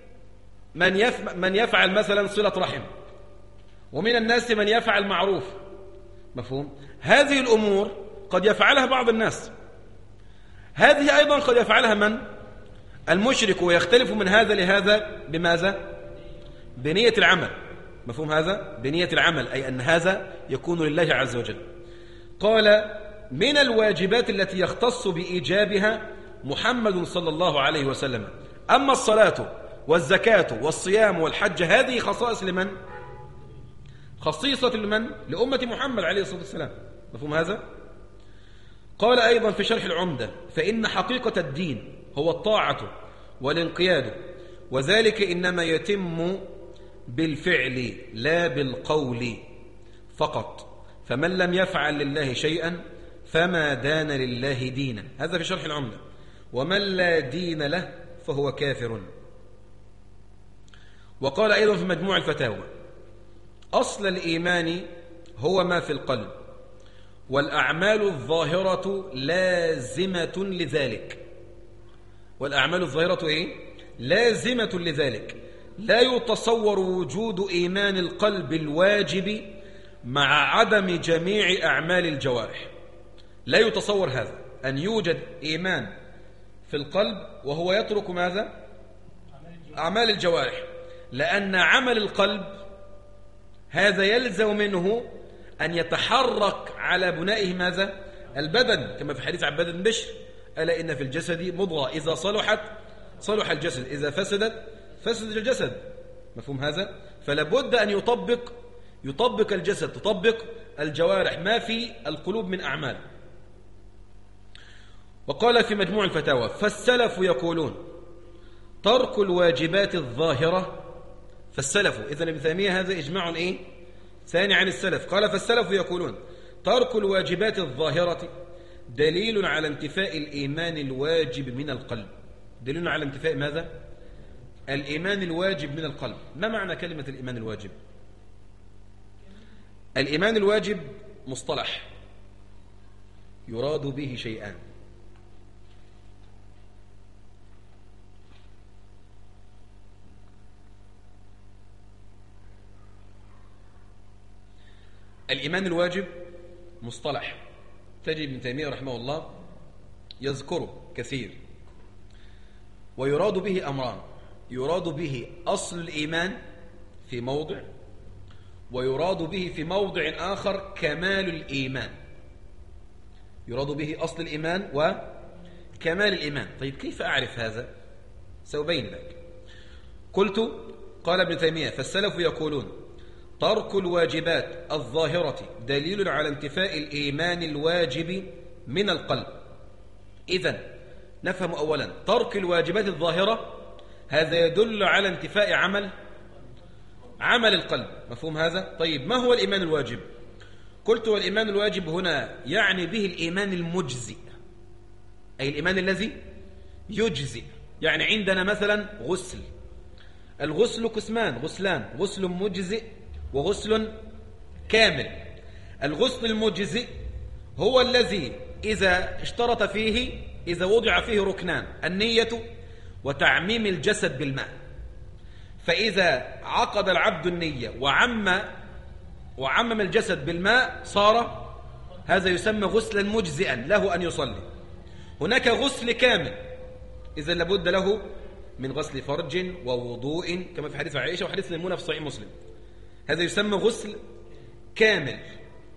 من يفعل مثلا صلة رحم، ومن الناس من يفعل معروف. مفهوم؟ هذه الأمور قد يفعلها بعض الناس، هذه أيضا قد يفعلها من؟ المشرك، ويختلف من هذا لهذا بماذا؟ بنية العمل. مفهوم هذا؟ بنية العمل، أي أن هذا يكون لله عز وجل. قال من الواجبات التي يختص بإيجابها محمد صلى الله عليه وسلم. أما الصلاة والزكاة والصيام والحج هذه خصائص لمن؟ خصيصة لمن؟ لأمة محمد عليه الصلاة والسلام. مفهوم هذا؟ قال أيضا في شرح العمدة فإن حقيقة الدين هو الطاعة والانقياد، وذلك إنما يتم بالفعل لا بالقول فقط، فمن لم يفعل لله شيئا فما دان لله دينا. هذا في شرح العمدة. ومن لا دين له فهو كافر. وقال أيضا في مجموع الفتاوى أصل الإيمان هو ما في القلب، والأعمال الظاهرة لازمة لذلك. والأعمال الظاهرة إيه؟ لازمة لذلك. لا يتصور وجود إيمان القلب الواجب مع عدم جميع أعمال الجوارح. لا يتصور هذا، أن يوجد إيمان في القلب وهو يترك ماذا؟ أعمال الجوارح. لأن عمل القلب هذا يلزم منه أن يتحرك على بنائه ماذا؟ البدن، كما في حديث عباد بن بشر ألا إن في الجسد مضغة إذا صلحت صلح الجسد، إذا فسدت فسد الجسد. مفهوم هذا؟ فلا بد أن يطبق الجسد، تطبق الجوارح ما في القلوب من أعمال. وقال في مجموع الفتاوى فالسلف يقولون ترك الواجبات الظاهرة. فالسلف، إذن ابن تيمية هذا إجماع إيه؟ ثاني عن السلف. قال فالسلف يقولون ترك الواجبات الظاهرة دليل على انتفاء الإيمان الواجب من القلب. دليل على انتفاء ماذا؟ الإيمان الواجب من القلب. ما معنى كلمة الإيمان الواجب؟ الإيمان الواجب مصطلح يراد به شيئان. الإيمان الواجب مصطلح تجد ابن تيمية رحمه الله يذكره كثير، ويراد به أمران: يراد به أصل الإيمان في موضع، ويراد به في موضع آخر كمال الإيمان. يراد به أصل الإيمان وكمال الإيمان. طيب كيف أعرف هذا؟ سأبين لك. قلت قال ابن تيمية فالسلف يقولون ترك الواجبات الظاهرة دليل على انتفاء الإيمان الواجب من القلب. إذن نفهم أولا ترك الواجبات الظاهرة هذا يدل على انتفاء عمل القلب. مفهوم هذا؟ طيب ما هو الإيمان الواجب؟ قلت والإيمان الواجب هنا يعني به الإيمان المجزئ، أي الإيمان الذي يجزئ. يعني عندنا مثلا غسل، الغسل قسمان، غسل مجزئ وغسل كامل. الغسل المجزئ هو الذي إذا اشترط فيه، إذا وضع فيه ركنان: النية وتعميم الجسد بالماء. فإذا عقد العبد النية وعمم الجسد بالماء صار هذا يسمى غسلا مجزئا له أن يصلي. هناك غسل كامل، إذا لابد له من غسل فرج ووضوء كما في حديث عائشة وحديث ميمونة في صحيح مسلم. هذا يسمى غسل كامل.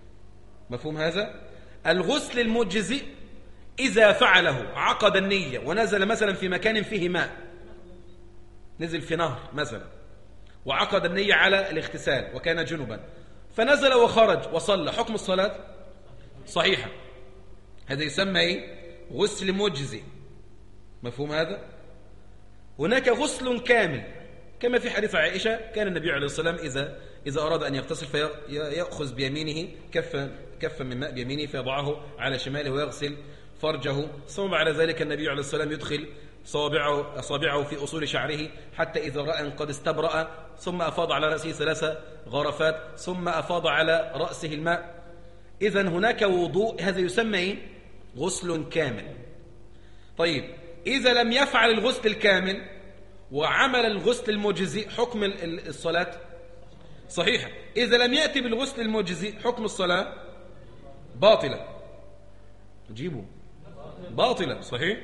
مفهوم هذا؟ الغسل المجزئ إذا فعله عقد النية ونزل مثلا في مكان فيه ماء، نزل في نهر مثلا وعقد النية على الاغتسال وكان جنبا، فنزل وخرج وصلى، حكم الصلاة صحيحة. هذا يسمى إيه؟ غسل مجزئ. مفهوم هذا؟ هناك غسل كامل كما في حديث عائشة، كان النبي عليه الصلاة والسلام إذا أراد أن يغتسل فيأخذ بيمينه كفا من ماء بيمينه فيضعه على شماله ويغسل فرجه، ثم بعد ذلك النبي عليه الصلاة والسلام يدخل أصابعه في أصول شعره حتى إذا رأى أن قد استبرأ، ثم أفاض على رأسه 3 غرفات، ثم أفاض على رأسه الماء. إذن هناك وضوء، هذا يسمى إيه؟ غسل كامل. طيب إذا لم يفعل الغسل الكامل وعمل الغسل المجزئ، حكم الصلاة صحيحة. إذا لم يأتي بالغسل المجزئ، حكم الصلاة باطلة. جيبوا باطلة. صحيح.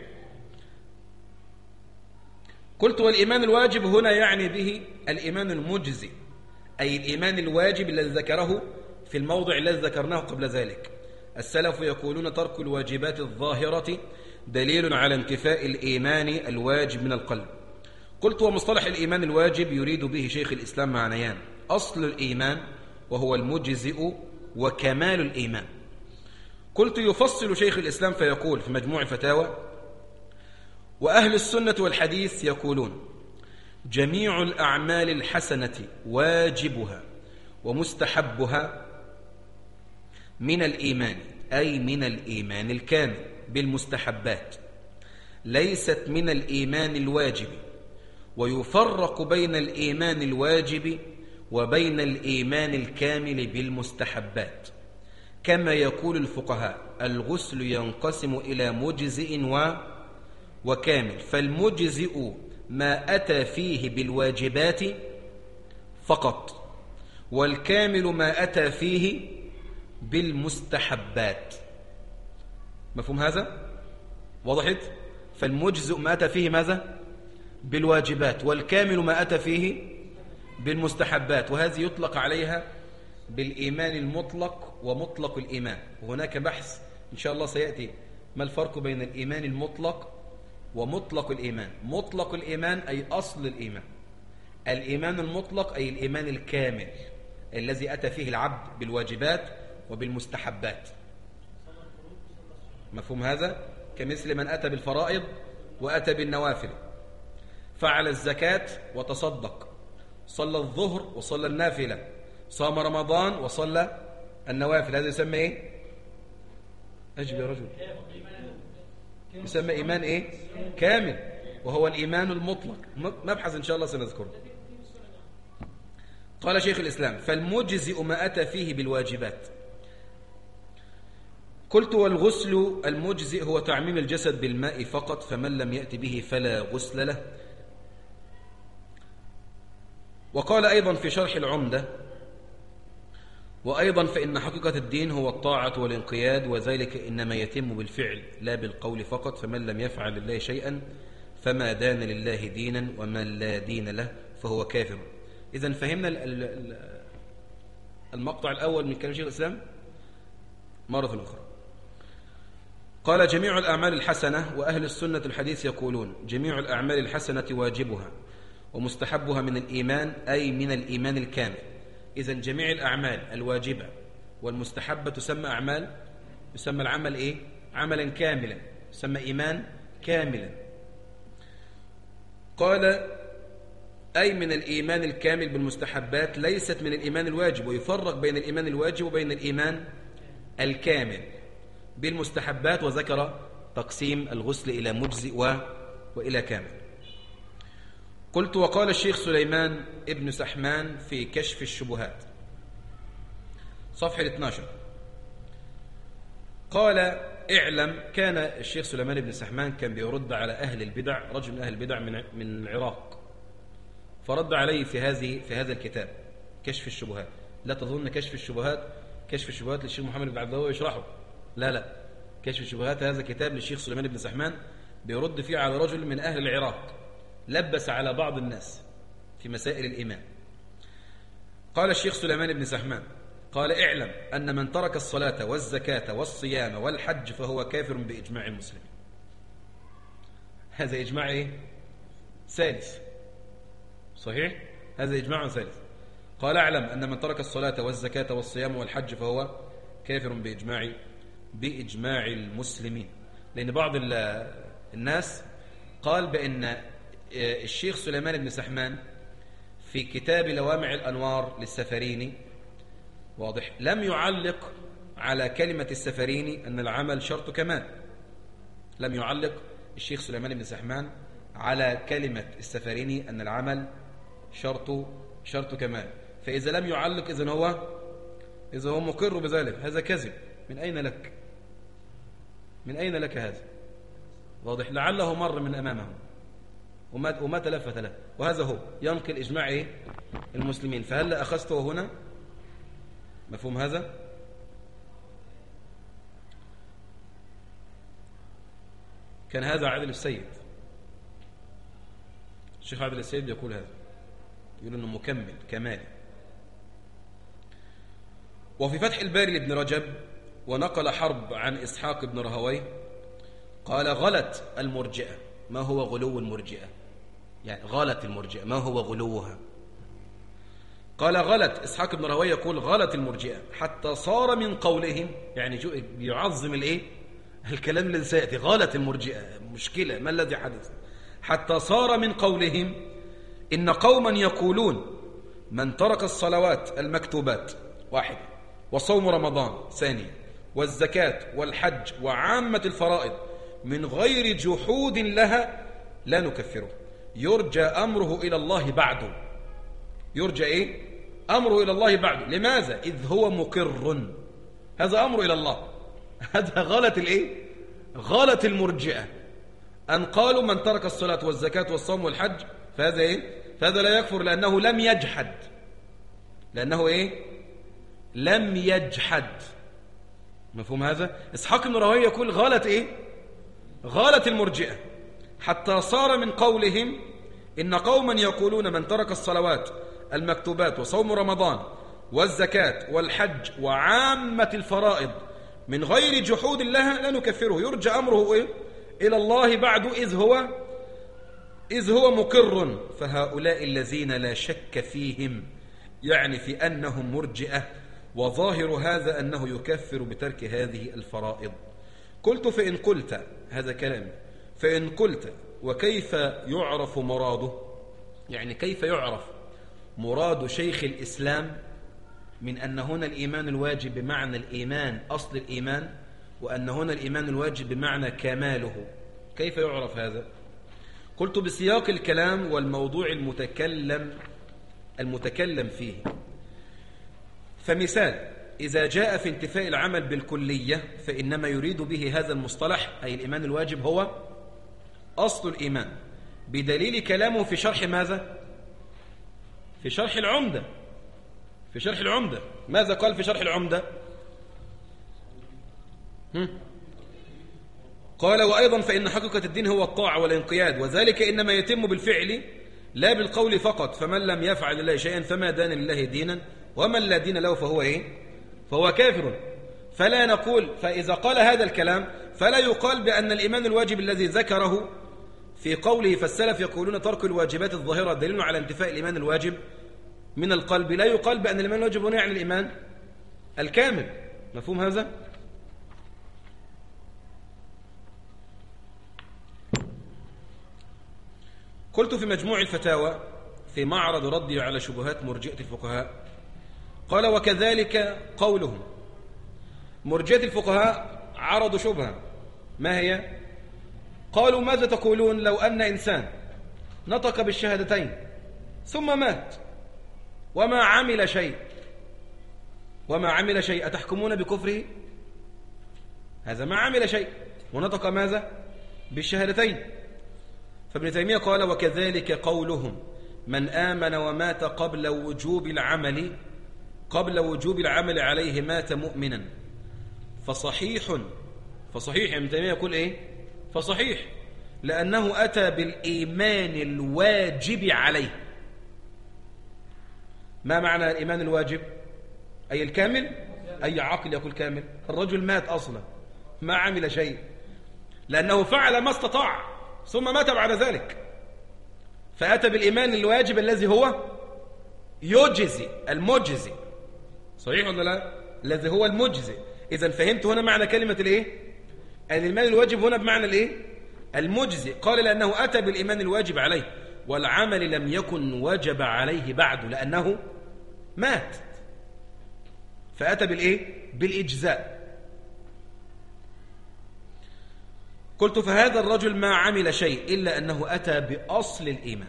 قلت والإيمان الواجب هنا يعني به الإيمان المجزئ، أي الإيمان الواجب الذي ذكره في الموضع الذي ذكرناه قبل ذلك. السلف يقولون ترك الواجبات الظاهرة دليل على انتفاء الإيمان الواجب من القلب. قلت ومصطلح الإيمان الواجب يريد به شيخ الإسلام معنيان: أصل الإيمان وهو المجزئ، وكمال الإيمان. قلت يفصل شيخ الإسلام فيقول في مجموع الفتاوى: وأهل السنة والحديث يقولون جميع الأعمال الحسنة واجبها ومستحبها من الإيمان، أي من الإيمان الكامل بالمستحبات، ليست من الإيمان الواجب. ويفرق بين الإيمان الواجب وبين الإيمان الكامل بالمستحبات. كما يقول الفقهاء: الغسل ينقسم إلى مجزئ وكامل، فالمجزئ ما أتى فيه بالواجبات فقط، والكامل ما أتى فيه بالمستحبات. مفهوم هذا؟ وضحت؟ فالمجزئ ما أتى فيه ماذا؟ بالواجبات، والكامل ما أتى فيه بالمستحبات. وهذه يطلق عليها بالإيمان المطلق ومطلق الإيمان. وهناك بحث إن شاء الله سيأتي ما الفرق بين الإيمان المطلق ومطلق الإيمان. مطلق الإيمان أي أصل الإيمان، الإيمان المطلق أي الإيمان الكامل الذي أتى فيه العبد بالواجبات وبالمستحبات. مفهوم هذا؟ كمثل من أتى بالفرائض وأتى بالنوافل، فعل الزكاة وتصدق، صلى الظهر وصلى النافلة، صام رمضان وصلى النوافل، هذا يسمى إيه؟ أجب يا رجل. يسمى إيمان إيه؟ كامل، وهو الإيمان المطلق. مبحث إن شاء الله سنذكره. قال شيخ الإسلام: فالمجزئ ما أتى فيه بالواجبات. قلت والغسل المجزئ هو تعميم الجسد بالماء فقط، فمن لم يأت به فلا غسل له. وقال أيضا في شرح العمدة: وأيضا فإن حقيقة الدين هو الطاعة والانقياد، وذلك إنما يتم بالفعل لا بالقول فقط، فمن لم يفعل لله شيئا فما دان لله دينا، ومن لا دين له فهو كافر. إذن فهمنا المقطع الأول من كلام شيخ الإسلام مرة أخرى. قال: جميع الأعمال الحسنة، وأهل السنة الحديث يقولون جميع الأعمال الحسنة واجبها ومستحبها من الإيمان، أي من الإيمان الكامل. إذن جميع الأعمال الواجبة والمستحبة تسمى أعمال، يسمى العمل إيه؟ عملا كاملا، يسمى إيمان كاملا. قال: أي من الإيمان الكامل بالمستحبات، ليست من الإيمان الواجب. ويفرق بين الإيمان الواجب وبين الإيمان الكامل بالمستحبات، وذكر تقسيم الغسل إلى مجزئ وإلى كامل. قلت وقال الشيخ سليمان ابن سحمان في كشف الشبهات صفحة 12، قال: اعلم، كان الشيخ سليمان ابن سحمان كان بيرد على أهل البدع، رجل من أهل البدع من العراق، فرد عليه في هذا الكتاب كشف الشبهات. لا تظن كشف الشبهات للشيخ محمد بن عبد الله يشرحه، لا، كشف الشبهات هذا كتاب للشيخ سليمان بن سحمان بيرد فيه على رجل من أهل العراق لبس على بعض الناس في مسائل الإيمان. قال الشيخ سليمان بن سحمان: قال اعلم أن من ترك الصلاة والزكاة والصيام والحج فهو كافر بإجماع المسلمين. هذا إجماع إيه؟ ثالث. صحيح؟ هذا إجماع ثالث. قال اعلم أن من ترك الصلاة والزكاة والصيام والحج فهو كافر بإجماع المسلمين. لأن بعض الناس قال بأن الشيخ سليمان بن سحمان في كتاب لوامع الأنوار للسفريني واضح لم يعلق على كلمة السفريني أن العمل شرط كمال. لم يعلق الشيخ سليمان بن سحمان على كلمة السفريني أن العمل شرط كمال. فإذا لم يعلق إذا هو مقر بذلك. هذا كذب. من أين لك هذا؟ واضح. لعله مر من أمامه وما تلفت له. وهذا هو ينقل إجماع المسلمين. فهل أخذته هنا؟ مفهوم هذا؟ كان هذا عادل السيد. الشيخ عادل السيد يقول هذا، يقول أنه مكمل كمالي. وفي فتح الباري لابن رجب ونقل حرب عن إسحاق بن رهويه قال غلت المرجئة. ما هو غلو المرجئة؟ يعني غلت المرجئة، ما هو غلوها؟ قال غلت إسحاق بن رهويه يقول غلت المرجئة حتى صار من قولهم، يعني يعظم الكلام الذي سيأتي. غلت المرجئة مشكلة، ما الذي حدث؟ حتى صار من قولهم إن قوما يقولون من ترك الصلوات المكتوبات واحد، وصوم رمضان ثاني، والزكاة والحج وعامة الفرائض من غير جحود لها لا نكفره، يرجى أمره إلى الله بعده. يرجى أمره إلى الله بعده. لماذا؟ إذ هو مقر. هذا أمره إلى الله. هذا غلط المرجئة أن قالوا من ترك الصلاة والزكاة والصوم والحج فهذا فهذا لا يكفر لأنه لم يجحد. لم يجحد. مفهوم هذا؟ إسحاق بن رهويه يقول غلط المرجئة حتى صار من قولهم إن قوما يقولون من ترك الصلوات المكتوبات وصوم رمضان والزكاة والحج وعامة الفرائض من غير جحود لها لا نكفره، يرجى أمره إلى الله بعد إذ هو مقر. فهؤلاء الذين لا شك فيهم يعني في أنهم مرجئة، وظاهر هذا أنه يكفر بترك هذه الفرائض. قلت فإن قلت، هذا كلام، فإن قلت وكيف يعرف مراده؟ يعني كيف يعرف مراد شيخ الإسلام من أن هنا الإيمان الواجب بمعنى الإيمان أصل الإيمان، وأن هنا الإيمان الواجب بمعنى كماله؟ كيف يعرف هذا؟ قلت بسياق الكلام والموضوع المتكلم فيه. فمثال إذا جاء في انتفاء العمل بالكلية فإنما يريد به هذا المصطلح أي الإيمان الواجب هو أصل الإيمان، بدليل كلامه في شرح ماذا؟ في شرح العمدة. ماذا قال في شرح العمدة؟ قال وأيضا فإن حقيقة الدين هو الطاعة والانقياد، وذلك إنما يتم بالفعل لا بالقول فقط، فمن لم يفعل لله شيئا فما دان لله دينا ومن لا دين له فهو كافر. فلا نقول، فإذا قال هذا الكلام فلا يقال بأن الإيمان الواجب الذي ذكره في قوله فالسلف يقولون ترك الواجبات الظاهرة دليل على انتفاء الإيمان الواجب من القلب، لا يقال بأن الإيمان الواجب هنا يعني الإيمان الكامل. مفهوم هذا؟ قلت في مجموع الفتاوى في معرض ردي على شبهات مرجئة الفقهاء قال وكذلك قولهم. مرجئة الفقهاء عرضوا شبهة، ما هي؟ قالوا ماذا تقولون لو أن إنسان نطق بالشهادتين ثم مات وما عمل شيء أتحكمون بكفره؟ هذا ما عمل شيء ونطق ماذا؟ بالشهادتين. فابن تيمية قال وكذلك قولهم من آمن ومات قبل وجوب العمل عليه مات مؤمنا فصحيح. ابن تيمية يقول فصحيح لأنه أتى بالإيمان الواجب عليه. ما معنى الإيمان الواجب؟ أي الكامل، أي عاقل يقول كامل. الرجل مات أصلا ما عمل شيء، لأنه فعل ما استطاع ثم مات بعد ذلك، فأتى بالإيمان الواجب الذي هو يجزي، المجزي. صحيح ولا لا؟ الذي هو المجزي. إذن فهمت هنا معنى كلمة الإيه؟ الإيمان الواجب هنا بمعنى الإيه؟ المجزي. قال لأنه أتى بالإيمان الواجب عليه والعمل لم يكن وجب عليه بعد لأنه مات، فأتى بالإيه؟ بالإجزاء. قلت فهذا الرجل ما عمل شيء إلا أنه أتى بأصل الإيمان.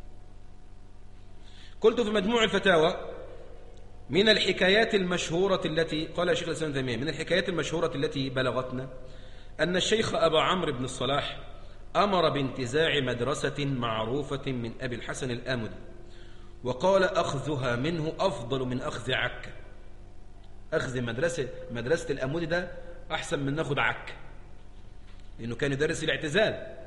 قلت في مجموع الفتاوى من الحكايات المشهورة التي قال شيخ الإسلام ابن تيمية، من الحكايات المشهورة التي بلغتنا أن الشيخ أبا عمرو بن الصلاح أمر بانتزاع مدرسة معروفة من أبي الحسن الآمدي، وقال أخذها منه أفضل من أخذ عكا. أخذ مدرسة الآمدي ده أحسن من ناخذ عكا، لأنه كان يدرس الاعتزال.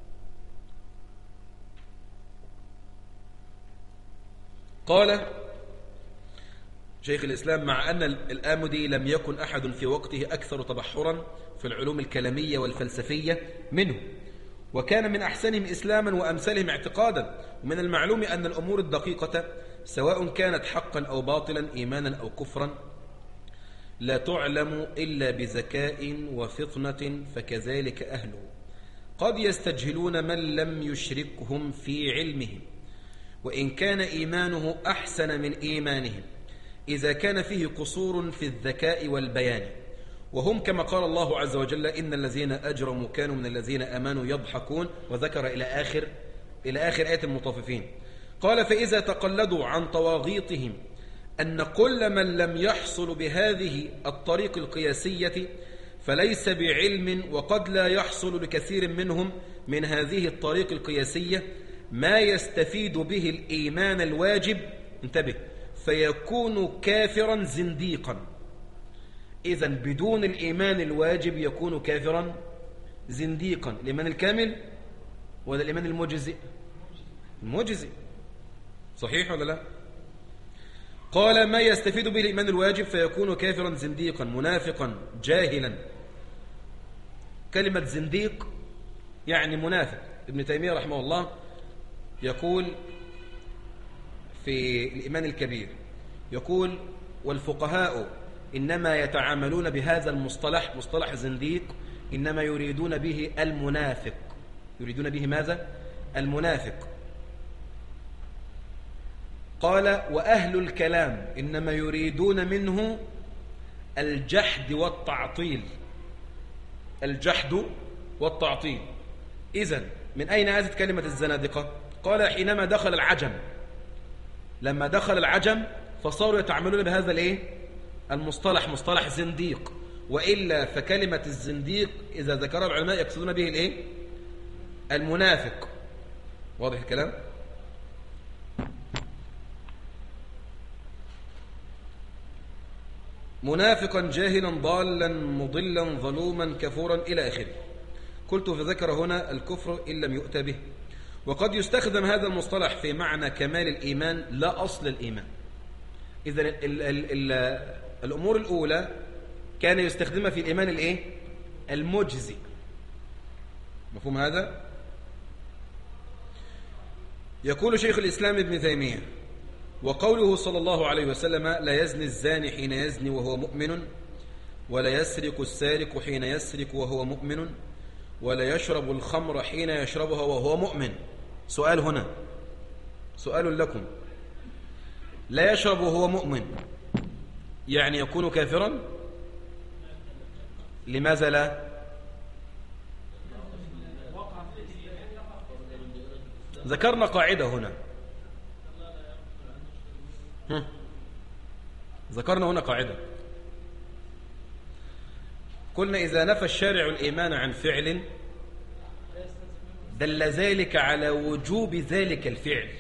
قال شيخ الإسلام مع أن الآمدي لم يكن أحد في وقته أكثر تبحرا في العلوم الكلامية والفلسفية منه، وكان من أحسنهم إسلاما وأمثلهم اعتقادا. ومن المعلوم أن الأمور الدقيقة سواء كانت حقا أو باطلا، إيمانا أو كفرا، لا تعلم إلا بذكاء وفطنة، فكذلك أهله قد يستجهلون من لم يشركهم في علمهم، وإن كان إيمانه أحسن من إيمانهم إذا كان فيه قصور في الذكاء والبيان. وهم كما قال الله عز وجل إن الذين أجرموا كانوا من الذين آمنوا يضحكون، وذكر إلى آخر آية المطففين. قال فإذا تقلدوا عن طواغيطهم أن كل من لم يحصل بهذه الطريق القياسية فليس بعلم، وقد لا يحصل لكثير منهم من هذه الطريق القياسية ما يستفيد به الإيمان الواجب، انتبه، فيكون كافرا زنديقا. إذن بدون الإيمان الواجب يكون كافرا زنديقا. الإيمان الكامل ولا الإيمان المجزئ؟ المجزئ. صحيح ولا لا؟ قال ما يستفيد به الإيمان الواجب فيكون كافرا زنديقا منافقا جاهلا. كلمة زنديق يعني منافق. ابن تيمية رحمه الله يقول في الإيمان الكبير، يقول والفقهاء إنما يتعاملون بهذا المصطلح، مصطلح زنديق، إنما يريدون به المنافق. يريدون به ماذا؟ المنافق. قال وأهل الكلام إنما يريدون منه الجحد والتعطيل. الجحد والتعطيل. إذن من أين أتت كلمة الزنادقة؟ قال حينما دخل العجم، لما دخل العجم فصاروا يتعاملون بهذا الايه؟ المصطلح، مصطلح زنديق. وإلا فكلمة الزنديق إذا ذكرها العلماء يقصدون به الايه؟ المنافق. واضح الكلام؟ منافقا جاهلا ضالا مضلا ظلوما كفورا إلى آخره. قلت فذكر هنا الكفر إن لم يؤت به. وقد يستخدم هذا المصطلح في معنى كمال الإيمان لا أصل الإيمان. إذن الأمور الأولى كان يستخدمها في الإيمان الإيه؟ المجزي. مفهوم هذا؟ يقول شيخ الإسلام ابن تيمية وقوله صلى الله عليه وسلم لا يزني الزاني حين يزني وهو مؤمن، ولا يسرق السارق حين يسرق وهو مؤمن، ولا يشرب الخمر حين يشربها وهو مؤمن. سؤال هنا، سؤال لكم، لا يشرب وهو مؤمن يعني يكون كافرا؟ لماذا لا؟ ذكرنا قاعدة هنا، ذكرنا هنا قاعدة، قلنا إذا نفى الشارع الإيمان عن فعل دل ذلك على وجوب ذلك الفعل.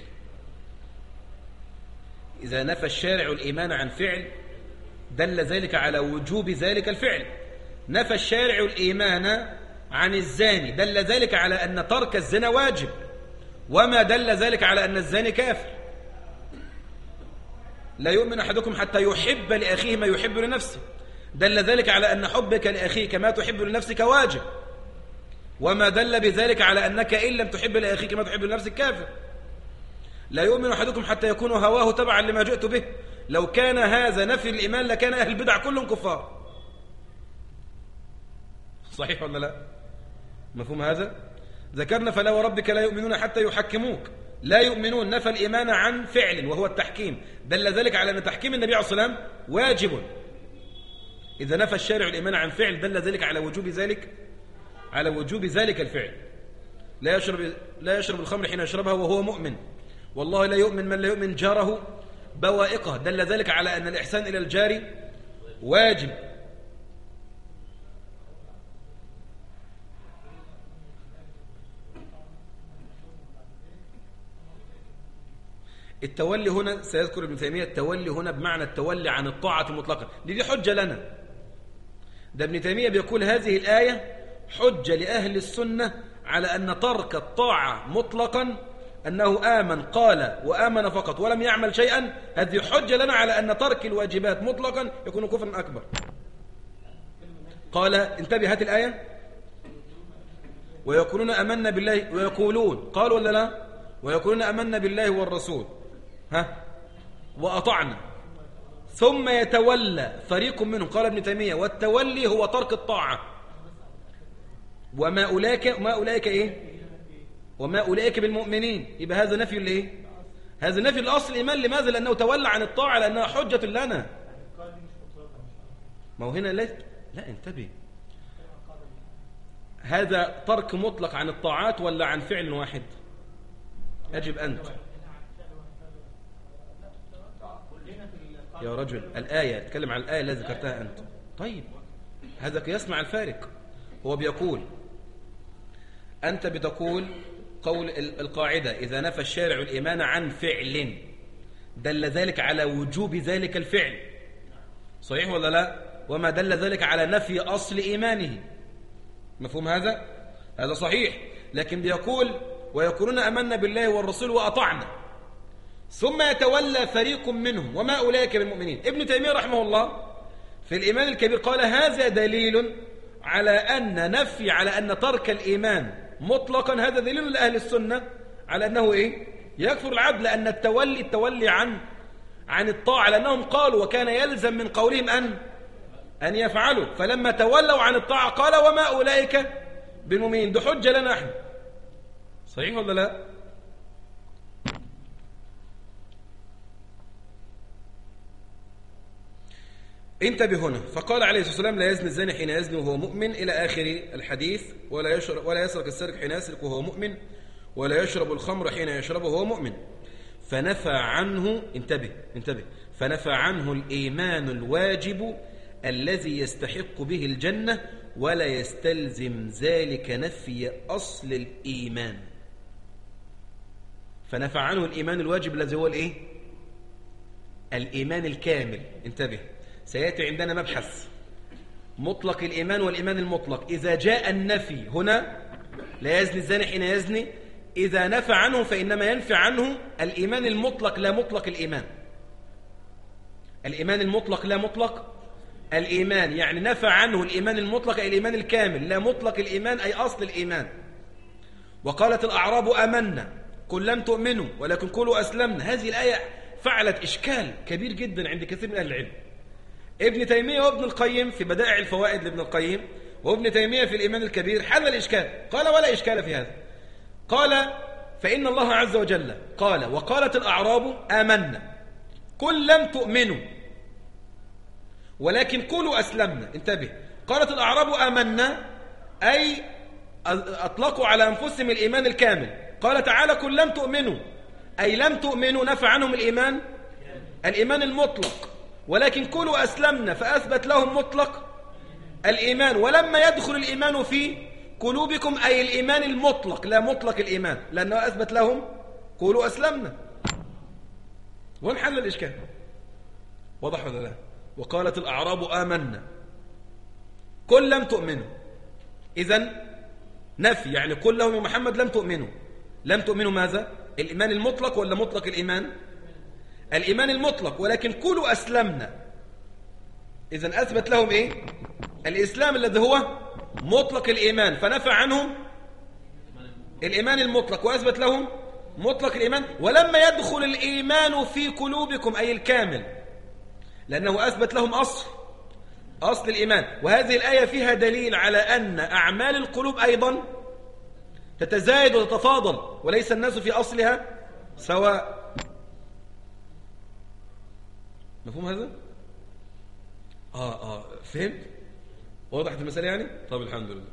إذا نفى الشارع الإيمان عن فعل دل ذلك على وجوب ذلك الفعل. نفى الشارع الإيمان عن الزاني دل ذلك على أن ترك الزنا واجب، وما دل ذلك على أن الزاني كافر. لا يؤمن أحدكم حتى يحب لأخيه ما يحب لنفسه، دل ذلك على أن حبك لأخيك ما تحب لنفسك واجب، وما دل بذلك على أنك إن لم تحب لأخيك ما تحب لنفسك كافر. لا يؤمن أحدكم حتى يكون هواه تبعا لما جئت به. لو كان هذا نفي الإيمان لكان أهل البدع كلهم كفار. صحيح ولا لا؟ مفهوم هذا؟ ذكرنا فلا وربك لا يؤمنون حتى يحكموك. لا يؤمنون نفى الإيمان عن فعل وهو التحكيم، دل ذلك على أن تحكيم النبي عليه الصلاة والسلام واجب. إذا نفى الشارع الإيمان عن فعل دل ذلك على وجوب ذلك الفعل. لا يشرب الخمر حين يشربها وهو مؤمن، والله لا يؤمن من لا يؤمن جاره بوائقه، دل ذلك على أن الإحسان إلى الجار واجب. التولي هنا سيذكر ابن تيمية التولي هنا بمعنى التولي عن الطاعة مطلقا. دي حجة لنا. ده ابن تيمية بيقول هذه الآية حجة لأهل السنة على أن ترك الطاعة مطلقا، أنه آمن قال وآمن فقط ولم يعمل شيئا، هذه حجة لنا على أن ترك الواجبات مطلقا يكون كفرا أكبر. قال انتبه هات الآية. ويقولون أمنا بالله ويقولون، قالوا ولا لا؟ ويقولون أمنا بالله والرسول وأطعنا ثم يتولى فريق منهم. قال ابن تيمية والتولي هو ترك الطاعة. وما أولئك إيه؟ وما أولئك بالمؤمنين. يبقى هذا نفي لإيه؟ هذا نفي الأصل الإيمان. لماذا؟ لأنه تولى عن الطاعة، لأنها حجة لنا. ما هو هنا لا انتبه، هذا ترك مطلق عن الطاعات ولا عن فعل واحد؟ أجب أنت يا رجل. الآية تتكلم عن الآية التي ذكرتها أنت. طيب هذا قياس مع الفارق. هو بيقول أنت بتقول قول القاعدة إذا نفى الشارع الإيمان عن فعل دل ذلك على وجوب ذلك الفعل، صحيح ولا لا؟ وما دل ذلك على نفي أصل إيمانه. مفهوم هذا؟ هذا صحيح. لكن بيقول ويقولون أمنا بالله والرسول وأطعنا ثم يتولى فريق منهم وما أولئك بالمؤمنين. ابن تيمية رحمه الله في الإيمان الكبير قال هذا دليل على أن ترك الإيمان مطلقا هذا دليل لأهل السنة على أنه إيه؟ يكفر العبد، لأن التولي عن الطاعة، لأنهم قالوا وكان يلزم من قولهم أن يفعلوا، فلما تولوا عن الطاعة قال وما أولئك بالمؤمنين. ده حجة لنا احنا، صحيح ولا لا؟ انتبه هنا. فقال عليه الصلاة والسلام لا يزني الزاني حين يزني وهو مؤمن إلى آخر الحديث، ولا يسرق السارق حين يسرق وهو مؤمن، ولا يشرب الخمر حين يشربه وهو مؤمن. فنفى عنه انتبه فنفى عنه الإيمان الواجب الذي يستحق به الجنة، ولا يستلزم ذلك نفي أصل الإيمان. فنفى عنه الإيمان الواجب الذي هو الإيه؟ الإيمان الكامل. انتبه، سيأتي عندنا مبحث مطلق الإيمان والإيمان المطلق. إذا جاء النفي هنا لا يزني الزاني حين يزني، إذا نفى عنه فإنما ينفي عنه الإيمان المطلق لا مطلق الإيمان. الإيمان المطلق لا مطلق الإيمان، يعني نفى عنه الإيمان المطلق أي الإيمان الكامل، لا مطلق الإيمان أي أصل الإيمان. وقالت الأعراب آمنا قل لم تؤمنوا ولكن قولوا أسلمنا. هذه الآية فعلت إشكال كبير جدا عند كثير من أهل العلم. ابن تيمية وابن القيم في بدائع الفوائد لابن القيم وابن تيمية في الإيمان الكبير حل الإشكال. قال ولا إشكال في هذا. قال فإن الله عز وجل قال وقالت الأعراب آمنا قل لم تؤمنوا ولكن قولوا أسلمنا. انتبه، قالت الأعراب آمنا أي أطلقوا على أنفسهم الإيمان الكامل. قال تعالى قل لم تؤمنوا أي لم تؤمنوا، نفى عنهم الإيمان المطلق، ولكن قولوا أسلمنا فأثبت لهم مطلق الإيمان. ولما يدخل الإيمان في قلوبكم أي الإيمان المطلق لا مطلق الإيمان، لأنه أثبت لهم قولوا أسلمنا. وانحل الإشكال. واضح ولا لا؟ وقالت الأعراب آمنا قل لم تؤمنوا، إذن نفي، يعني قل لهم يا محمد لم تؤمنوا. لم تؤمنوا ماذا؟ الإيمان المطلق ولا مطلق الإيمان؟ الإيمان المطلق، ولكن قولوا أسلمنا. إذن أثبت لهم إيه؟ الإسلام الذي هو مطلق الإيمان، فنفى عنهم الإيمان المطلق وأثبت لهم مطلق الإيمان. ولما يدخل الإيمان في قلوبكم أي الكامل، لأنه أثبت لهم أصل الإيمان. وهذه الآية فيها دليل على أن أعمال القلوب أيضا تتزايد وتتفاضل، وليس الناس في أصلها سواء. مفهوم هذا؟ فهمت؟ وضحت المسألة يعني؟ طب الحمد لله.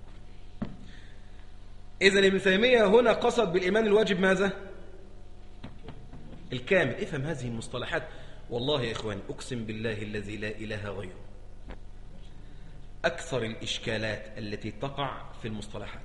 إذن ابن تيمية هنا قصد بالإيمان الواجب ماذا؟ الكامل. افهم هذه المصطلحات، والله يا إخواني أقسم بالله الذي لا إله غيره، أكثر الإشكالات التي تقع في المصطلحات،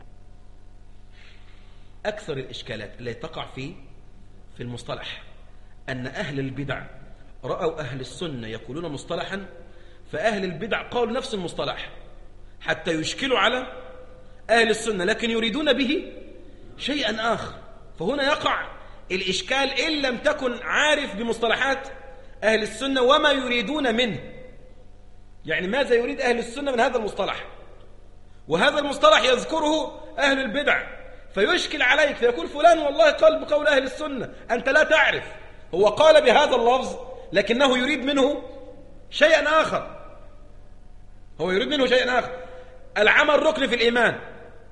أكثر الإشكالات التي تقع في المصطلح أن أهل البدع رأوا أهل السنة يقولون مصطلحا، فأهل البدع قالوا نفس المصطلح حتى يشكلوا على أهل السنة، لكن يريدون به شيئا آخر. فهنا يقع الإشكال إن لم تكن عارف بمصطلحات أهل السنة وما يريدون منه. يعني ماذا يريد أهل السنة من هذا المصطلح، وهذا المصطلح يذكره أهل البدع، فيشكل عليك فيقول فلان والله قال بقول أهل السنة، أنت لا تعرف هو قال بهذا اللفظ لكنه يريد منه شيئا آخر. هو يريد منه شيئا آخر. العمل ركن في الإيمان،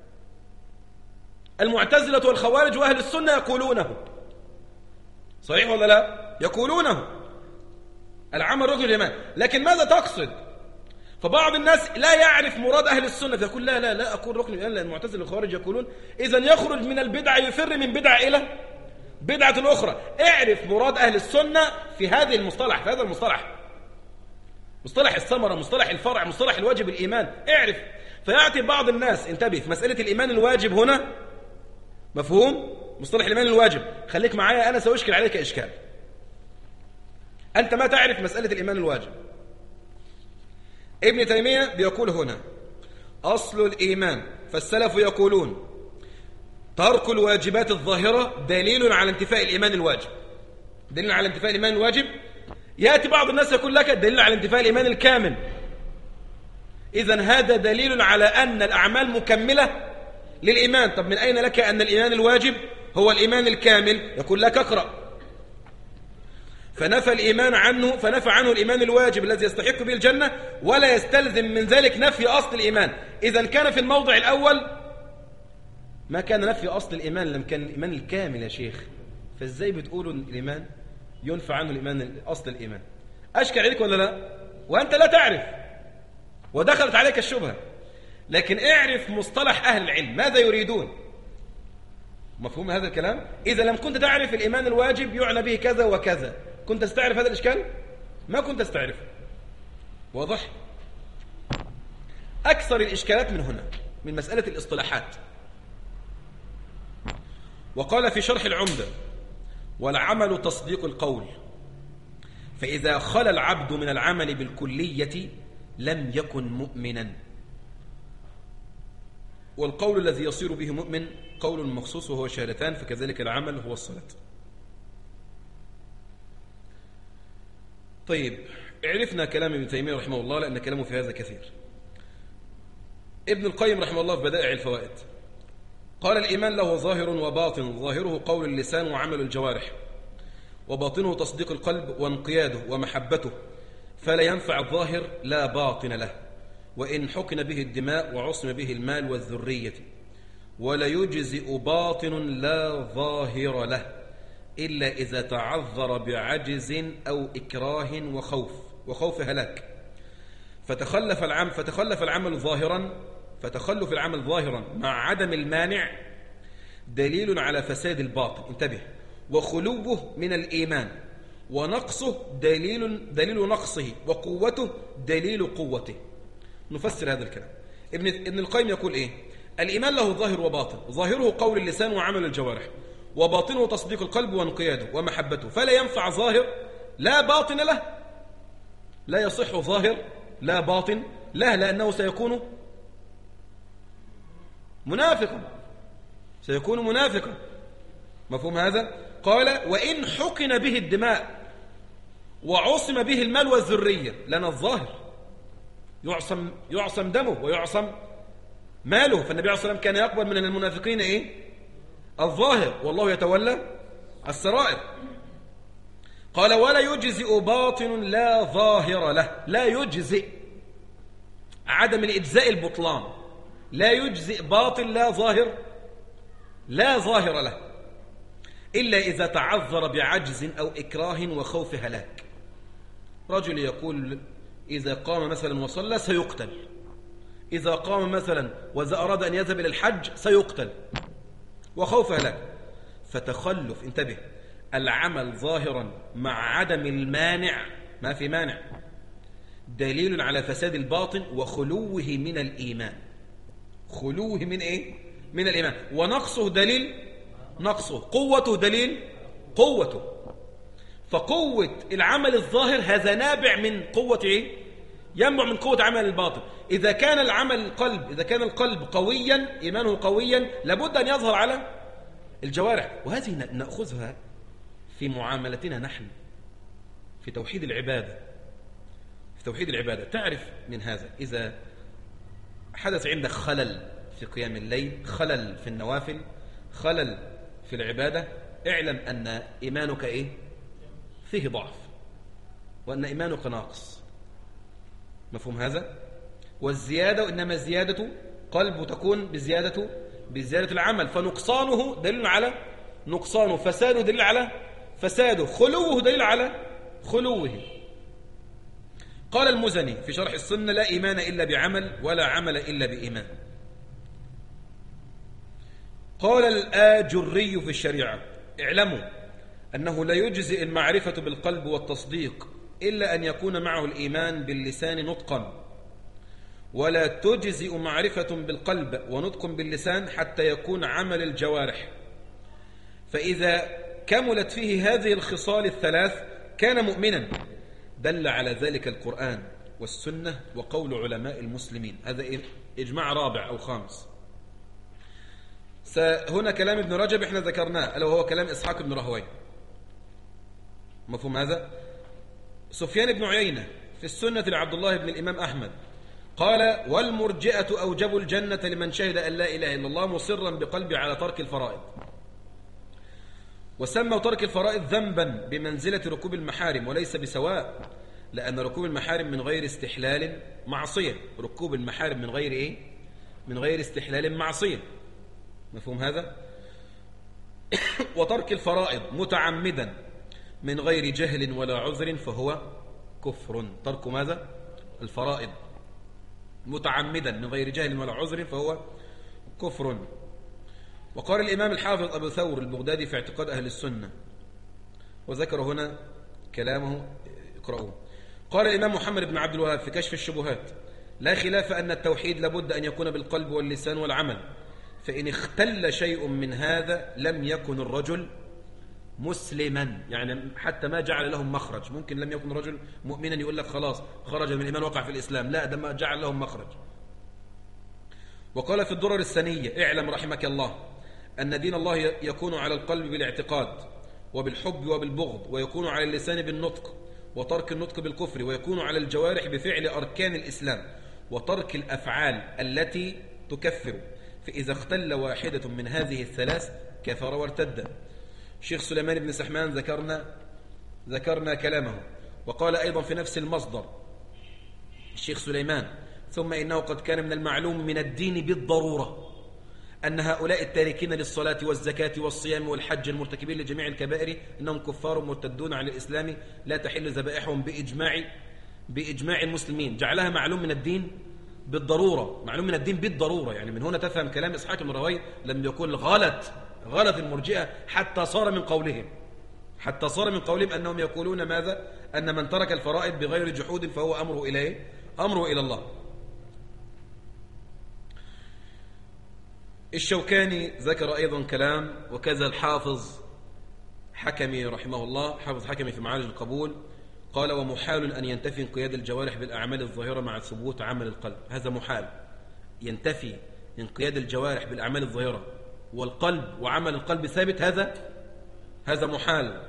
المعتزلة والخوارج وأهل السنة يقولونه، صحيح ولا لا؟ يقولونه العمل ركن في الإيمان، لكن ماذا تقصد؟ فبعض الناس لا يعرف مراد أهل السنة فيقول لا أقول ركن الإيمان لأن المعتزلة والخوارج يقولون، إذن يخرج من البدع، يفر من بدعة إلى بدعة أخرى. اعرف مراد أهل السنة في هذه المصطلح، في هذا المصطلح، مصطلح الثمرة، مصطلح الفرع، مصطلح الواجب الإيمان، اعرف. فيعطي بعض الناس، انتبه في مسألة الإيمان الواجب هنا، مفهوم؟ مصطلح الإيمان الواجب، خليك معايا أنا سأشكل عليك إشكال. أنت ما تعرف مسألة الإيمان الواجب. ابن تيمية بيقول هنا أصل الإيمان، فالسلف يقولون ترك الواجبات الظاهرة دليل على انتفاء الإيمان الواجب. دليل على انتفاء الإيمان الواجب. يأتي بعض الناس يقول لك دليل على انتفاء الإيمان الكامل. إذن هذا دليل على أن الأعمال مكملة للإيمان. طب من أين لك أن الإيمان الواجب هو الإيمان الكامل؟ يقول لك اقرأ. فنفى عنه الإيمان الواجب الذي يستحق به الجنة، ولا يستلزم من ذلك نفي أصل الإيمان. إذن كان في الموضع الأول ما كان نفي أصل الإيمان، لم كان الإيمان الكامل يا شيخ. فإزاي بتقولوا الإيمان ينفى عنه الإيمان أصل الإيمان؟ أشكل عليك ولا لا؟ وأنت لا تعرف ودخلت عليك الشبهة. لكن اعرف مصطلح أهل العلم ماذا يريدون. مفهوم هذا الكلام؟ إذا لم كنت تعرف الإيمان الواجب يعنى به كذا وكذا، كنت تستعرف هذا الإشكال؟ ما كنت تستعرف. واضح؟ أكثر الإشكالات من هنا، من مسألة الاصطلاحات. وقال في شرح العمدة: والعمل تصديق القول، فإذا خلى العبد من العمل بالكلية لم يكن مؤمنا. والقول الذي يصير به مؤمن قول مخصوص وهو شهادتان، فكذلك العمل هو الصلاة. طيب، عرفنا كلام ابن تيمية رحمه الله لأن كلامه في هذا كثير. ابن القيم رحمه الله في بدائع الفوائد قال: الإيمان له ظاهر وباطن، ظاهره قول اللسان وعمل الجوارح، وباطنه تصديق القلب وانقياده ومحبته، فلا ينفع الظاهر لا باطن له، وإن حقن به الدماء وعصم به المال والذرية، ولا يجزئ باطن لا ظاهر له إلا إذا تعذر بعجز أو إكراه وخوف هلاك، فتخلف العمل ظاهرا مع عدم المانع دليل على فساد الباطن. انتبه: وخلوه من الإيمان، ونقصه دليل نقصه، وقوته دليل قوته. نفسر هذا الكلام. ابن القيم يقول إيه؟ الإيمان له ظاهر وباطن، ظاهره قول اللسان وعمل الجوارح، وباطنه تصديق القلب وانقياده ومحبته، فلا ينفع ظاهر لا باطن له. لا يصح ظاهر لا باطن له، لأنه سيكون منافقا. مفهوم هذا؟ قال وإن حقن به الدماء وعصم به المال والذرية لنا الظاهر يعصم دمه ويعصم ماله. فالنبي عليه الصلاة والسلام كان يقبل من المنافقين إيه؟ الظاهر، والله يتولى السرائر. قال ولا يجزئ باطن لا ظاهر له. لا يجزئ، عدم الإجزاء البطلان. لا يجزئ باطن لا ظاهر له إلا إذا تعذر بعجز أو إكراه وخوف هلاك. رجل يقول إذا قام مثلا وصلى سيقتل، إذا قام مثلا وإذا أراد أن يذهب إلى الحج سيقتل، وخوف هلاك. فتخلف، انتبه، العمل ظاهرا مع عدم المانع، ما في مانع، دليل على فساد الباطن وخلوه من الإيمان. خلوه من إيه؟ من الإيمان. ونقصه دليل نقصه، قوته دليل قوته. فقوة العمل الظاهر هذا نابع من قوة إيه؟ ينبع من قوة عمل الباطن. إذا كان القلب قويا، إيمانه قويا، لابد أن يظهر على الجوارح. وهذه نأخذها في معاملتنا نحن في توحيد العبادة. تعرف من هذا إذا حدث عندك خلل في قيام الليل، خلل في النوافل، خلل في العبادة، اعلم أن إيمانك إيه؟ فيه ضعف، وأن إيمانك ناقص. مفهوم هذا؟ والزيادة إنما زيادة قلب تكون بزيادة العمل. فنقصانه دليل على نقصانه، فساده دليل على فساده، خلوه دليل على خلوه. قال المزني في شرح السنة لا إيمان إلا بعمل ولا عمل إلا بإيمان. قال الآجري في الشريعة اعلموا أنه لا يجزئ المعرفة بالقلب والتصديق إلا أن يكون معه الإيمان باللسان نطقا، ولا تجزئ معرفة بالقلب ونطق باللسان حتى يكون عمل الجوارح. فإذا كملت فيه هذه الخصال الثلاث كان مؤمنا. دل على ذلك القرآن والسنة وقول علماء المسلمين. هذا إجماع رابع أو خامس. هنا كلام ابن رجب احنا ذكرناه، ألا وهو كلام إسحاق بن راهويه. مفهوم هذا؟ سفيان بن عيينة في السنة لعبد الله بن الإمام أحمد قال والمرجئة أوجبوا الجنة لمن شهد أن لا إله إلا الله مصرا بقلبه على ترك الفرائض، وسموا ترك الفرائض ذنبا بمنزلة ركوب المحارم وليس بسواء، لأن ركوب المحارم من غير استحلال معصية. ركوب المحارم من غير إيه؟ من غير استحلال معصية. مفهوم هذا؟ وترك الفرائض متعمدا من غير جهل ولا عذر فهو كفر. ترك ماذا؟ الفرائض متعمدا من غير جهل ولا عذر فهو كفر. وقال الإمام الحافظ أبو ثور البغدادي في اعتقاد أهل السنة، وذكر هنا كلامه اقرأوه. قال الإمام محمد بن عبد الوهاب في كشف الشبهات لا خلاف أن التوحيد لابد أن يكون بالقلب واللسان والعمل، فإن اختل شيء من هذا لم يكن الرجل مسلما. يعني حتى ما جعل لهم مخرج. ممكن لم يكن رجل مؤمنا يقول لك خلاص خرج من الإيمان وقع في الإسلام، لا، ده ما جعل لهم مخرج. وقال في الدرر السنية اعلم رحمك الله أن دين الله يكون على القلب بالاعتقاد وبالحب وبالبغض، ويكون على اللسان بالنطق وترك النطق بالكفر، ويكون على الجوارح بفعل أركان الإسلام وترك الأفعال التي تكفر، فإذا اختل واحدة من هذه الثلاث كفر وارتد. الشيخ سليمان بن سحمان ذكرنا كلامه. وقال أيضا في نفس المصدر الشيخ سليمان ثم إنه قد كان من المعلوم من الدين بالضرورة أن هؤلاء التاركين للصلاة والزكاة والصيام والحج المرتكبين لجميع الكبائر إنهم كفار مرتدون عن الإسلام لا تحل ذبائحهم بإجماع المسلمين. جعلها معلوم من الدين بالضرورة، معلوم من الدين بالضرورة. يعني من هنا تفهم كلام إسحاق بن راهويه لم يكن غلط المرجئة حتى صار من قولهم أنهم يقولون ماذا؟ أن من ترك الفرائض بغير جحود فهو أمره إلى الله. الشوكاني ذكر أيضا كلام، وكذا الحافظ حكمي رحمه الله، حافظ حكمي في معارج القبول قال ومحال أن ينتفي انقياد الجوارح بالأعمال الظاهرة مع ثبوت عمل القلب. هذا محال، ينتفي انقياد الجوارح بالأعمال الظاهرة والقلب وعمل القلب ثابت، هذا محال.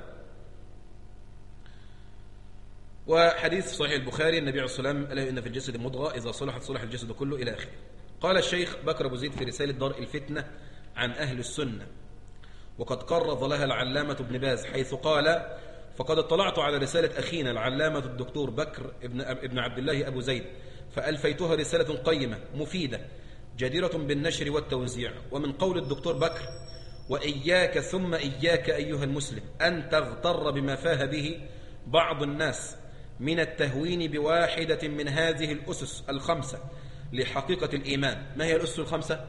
وحديث صحيح البخاري النبي عليه الصلاة والسلام قال إن في الجسد مضغة إذا صلحت صلح الجسد كله إلى آخره. قال الشيخ بكر أبو زيد في رسالة درء الفتنة عن أهل السنة، وقد قرض لها العلامة ابن باز حيث قال: فقد اطلعت على رسالة أخينا العلامة الدكتور بكر ابن عبد الله أبو زيد فألفيتها رسالة قيمة مفيدة جديرة بالنشر والتوزيع. ومن قول الدكتور بكر: وإياك ثم إياك أيها المسلم أن تغتر بما فاه به بعض الناس من التهوين بواحدة من هذه الأسس الخمسة لحقيقة الإيمان. ما هي الأسس الخمسة؟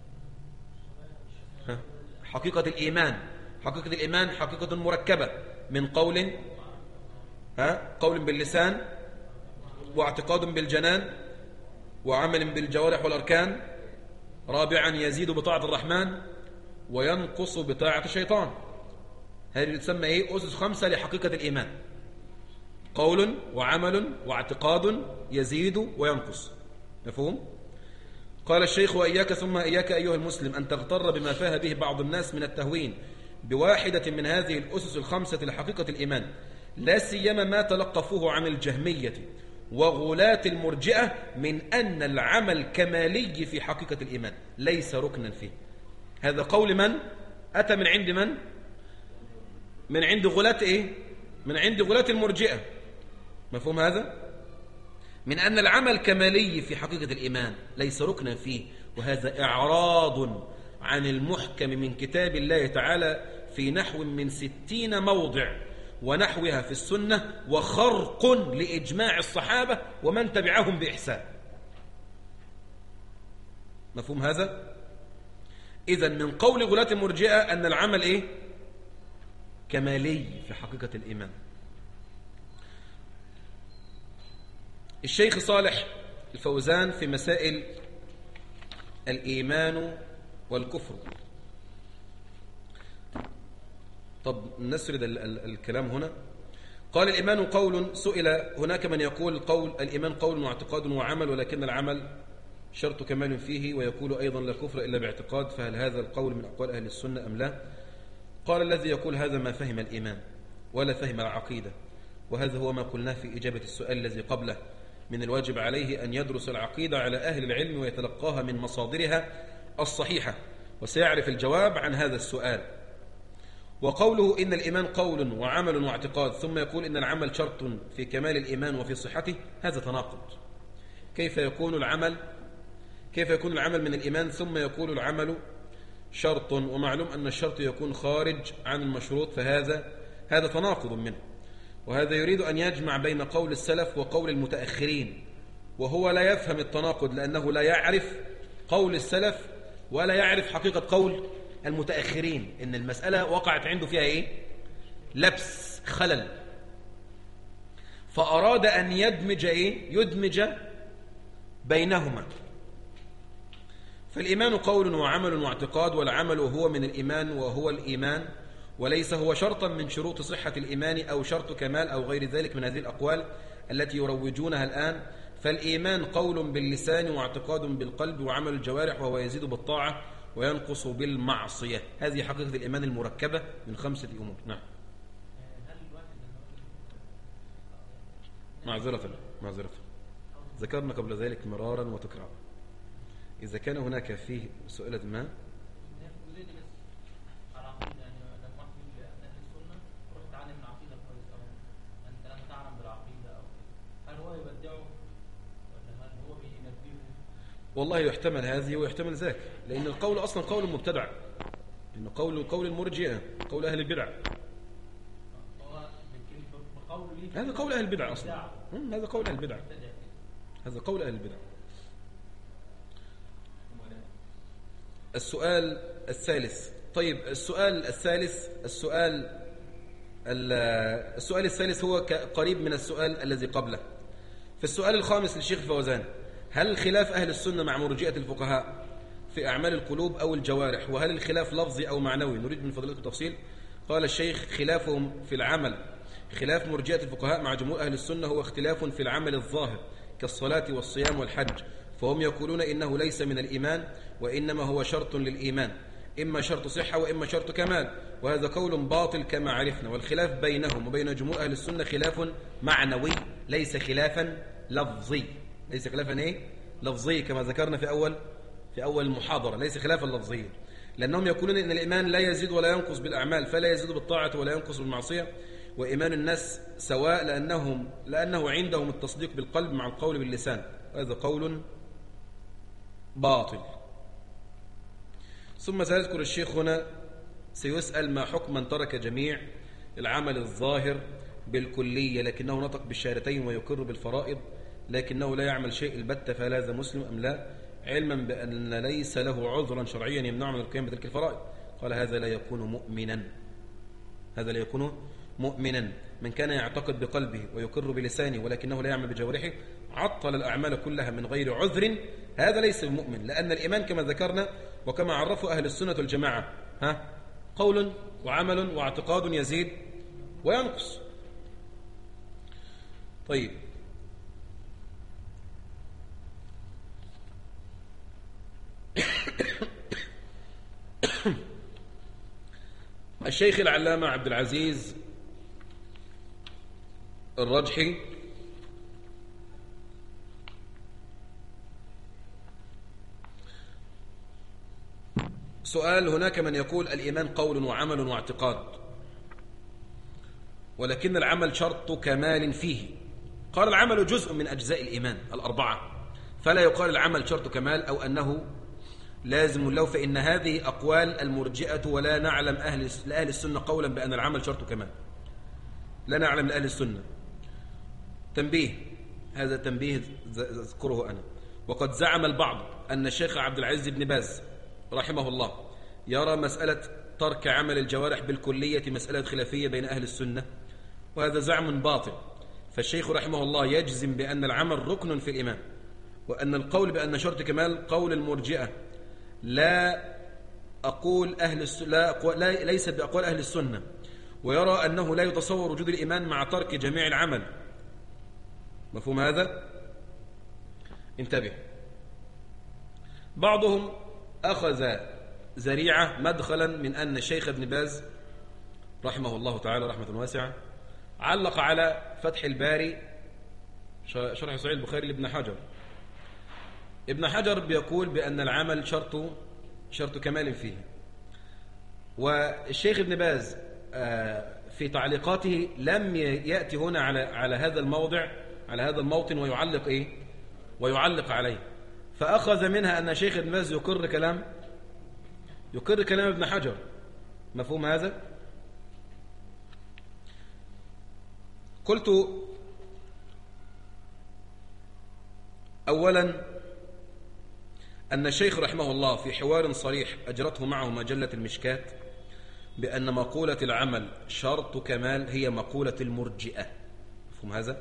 حقيقة الإيمان. حقيقة الإيمان حقيقة مركبة من قول باللسان، واعتقاد بالجنان، وعمل بالجوارح والأركان. رابعا يزيد بطاعة الرحمن وينقص بطاعة الشيطان. هذه تسمى إيه؟ أسس خمسة لحقيقة الإيمان: قول وعمل واعتقاد يزيد وينقص. مفهوم؟ قال الشيخ: وإياك ثم إياك أيها المسلم أن تغتر بما فاه به بعض الناس من التهوين بواحدة من هذه الأسس الخمسة لحقيقة الإيمان، لا سيما ما تلقفوه عن الجهمية وغلاة المرجئة من أن العمل كمالي في حقيقة الإيمان ليس ركنا فيه. هذا قول من؟ أتى من عند من؟ من عند غلاة إيه؟ من عند غلاة المرجئة. مفهوم هذا؟ من أن العمل كمالي في حقيقة الإيمان ليس ركنا فيه، وهذا إعراض عن المحكم من كتاب الله تعالى في نحو من 60 موضع ونحوها في السنة، وخرق لإجماع الصحابة ومن تبعهم بإحسان. مفهوم هذا؟ إذن من قول غلاة المرجئة أن العمل إيه؟ كمالي في حقيقة الإيمان. الشيخ صالح الفوزان في مسائل الإيمان والكفر. طب نسرد الكلام هنا. قال: الإيمان قول. سئل هناك من يقول الإيمان قول واعتقاد وعمل، ولكن العمل شرط كمال فيه، ويقول أيضا لا كفر إلا باعتقاد، فهل هذا القول من أقوال أهل السنة أم لا؟ قال: الذي يقول هذا ما فهم الإيمان ولا فهم العقيدة، وهذا هو ما قلناه في إجابة السؤال الذي قبله. من الواجب عليه أن يدرس العقيدة على أهل العلم ويتلقاها من مصادرها الصحيحة، وسيعرف الجواب عن هذا السؤال. وقوله إن الإيمان قول وعمل واعتقاد ثم يقول إن العمل شرط في كمال الإيمان وفي صحته، هذا تناقض. كيف يكون العمل من الإيمان ثم يقول العمل شرط، ومعلوم أن الشرط يكون خارج عن المشروط، فهذا تناقض منه. وهذا يريد أن يجمع بين قول السلف وقول المتأخرين، وهو لا يفهم التناقض لأنه لا يعرف قول السلف ولا يعرف حقيقة قول المتأخرين. إن المسألة وقعت عنده فيها إيه؟ لبس، خلل، فأراد أن يدمج بينهما. فالإيمان قول وعمل واعتقاد، والعمل هو من الإيمان وهو الإيمان، وليس هو شرطا من شروط صحة الإيمان أو شرط كمال أو غير ذلك من هذه الأقوال التي يروجونها الآن. فالإيمان قول باللسان واعتقاد بالقلب وعمل الجوارح، وهو يزيد بالطاعة وينقص بالمعصية. هذه حقيقة الإيمان المركبة من 5 أمور. نعم. معذرة ذكرنا قبل ذلك مرارا وتكرارا. إذا كان هناك فيه سؤالة ما والله يحتمل هذه ويحتمل ذاك، لأن القول أصلا قول مبتدع، إنه قول المرجئة، قول أهل البدع. هذا قول أهل البدع أصلا. هذا قول أهل البدع. السؤال الثالث. طيب السؤال الثالث هو قريب من السؤال الذي قبله. في السؤال الخامس للشيخ فوزان: هل خلاف أهل السنة مع مرجئة الفقهاء في أعمال القلوب أو الجوارح؟ وهل الخلاف لفظي أو معنوي؟ نريد من فضلكم تفصيل. قال الشيخ: خلافهم في العمل خلاف مرجئة الفقهاء مع جمهور أهل السنة هو اختلاف في العمل الظاهر كالصلاة والصيام والحج، فهم يقولون إنه ليس من الإيمان وإنما هو شرط للإيمان، إما شرط صحة وإما شرط كمال، وهذا قول باطل كما عرفنا. والخلاف بينهم وبين جمهور أهل السنة خلاف معنوي ليس خلافا لفظي. ليس خلافا إيه؟ لفظي كما ذكرنا في أول المحاضرة، ليس خلافا لفظيا، لأنهم يقولون إن الإيمان لا يزيد ولا ينقص بالأعمال، فلا يزيد بالطاعة ولا ينقص بالمعصية، وإيمان الناس سواء لأنه عندهم التصديق بالقلب مع القول باللسان. هذا قول باطل. ثم سيذكر الشيخ هنا سيسأل ما حكم من ترك جميع العمل الظاهر بالكلية لكنه نطق بالشهادتين ويقر بالفرائض لكنه لا يعمل شيء البتة، فهل هذا مسلم أم لا، علما بأن ليس له عذرا شرعيا يمنعه من القيام بتلك الفرائض؟ قال هذا لا يكون مؤمنا. هذا لا يكون مؤمنا. من كان يعتقد بقلبه ويقر بلسانه ولكنه لا يعمل بجوارحه عطل الأعمال كلها من غير عذر، هذا ليس مؤمن، لأن الإيمان كما ذكرنا وكما عرفوا أهل السنة والجماعة قول وعمل واعتقاد يزيد وينقص. طيب، الشيخ العلامة عبد العزيز الرجحي سؤال: هناك من يقول الإيمان قول وعمل واعتقاد ولكن العمل شرط كمال فيه. قال العمل جزء من أجزاء الإيمان الأربعة، فلا يقال العمل شرط كمال أو أنه لازم له، فإن هذه أقوال المرجئة، ولا نعلم لأهل السنة قولا بأن العمل شرط كمال. لا نعلم لأهل السنة. تنبيه، هذا تنبيه أذكره أنا. وقد زعم البعض أن الشيخ عبد العزيز بن باز رحمه الله يرى مسألة ترك عمل الجوارح بالكلية مسألة خلافية بين أهل السنة، وهذا زعم باطل. فالشيخ رحمه الله يجزم بأن العمل ركن في الإيمان، وأن القول بأن شرط كمال قول المرجئة، لا أقول ليست بأقوال أهل السنة، ويرى أنه لا يتصور وجود الإيمان مع ترك جميع العمل. مفهوم هذا؟ انتبه. بعضهم أخذ ذريعة مدخلا من أن الشيخ ابن باز رحمه الله تعالى رحمة واسعة علق على فتح الباري شرح صحيح البخاري لابن حجر. ابن حجر بيقول بأن العمل شرط كمال فيه، والشيخ ابن باز في تعليقاته لم يأتي هنا على هذا الموضع، على هذا الموطن، ويعلق عليه، فأخذ منها أن شيخ ابن باز يقر كلام ابن حجر. مفهوم هذا؟ قلت أولا أن الشيخ رحمه الله في حوار صريح أجرته معه مجلة المشكات بأن مقولة العمل شرط كمال هي مقولة المرجئة. مفهوم هذا؟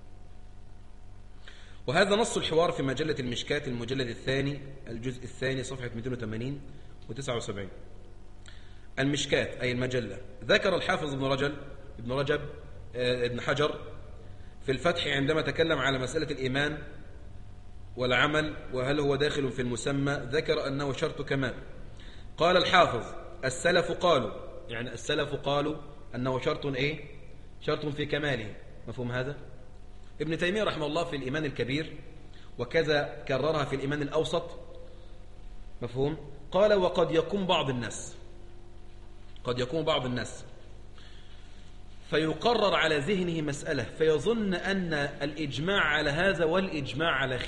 وهذا نص الحوار في مجلة المشكات المجلد الثاني الجزء الثاني صفحة 280 و79. المشكات أي المجلة. ذكر الحافظ ابن حجر في الفتح عندما تكلم على مسألة الإيمان والعمل وهل هو داخل في المسمى، ذكر أنه شرط كمال. قال الحافظ: السلف قالوا أنه شرط في كماله. مفهوم هذا؟ ابن تيمية رحمه الله في الإيمان الكبير وكذا كررها في الإيمان الأوسط. مفهوم؟ قال: وقد يكون بعض الناس فيقرر على ذهنه مسألة فيظن أن الإجماع على هذا والإجماع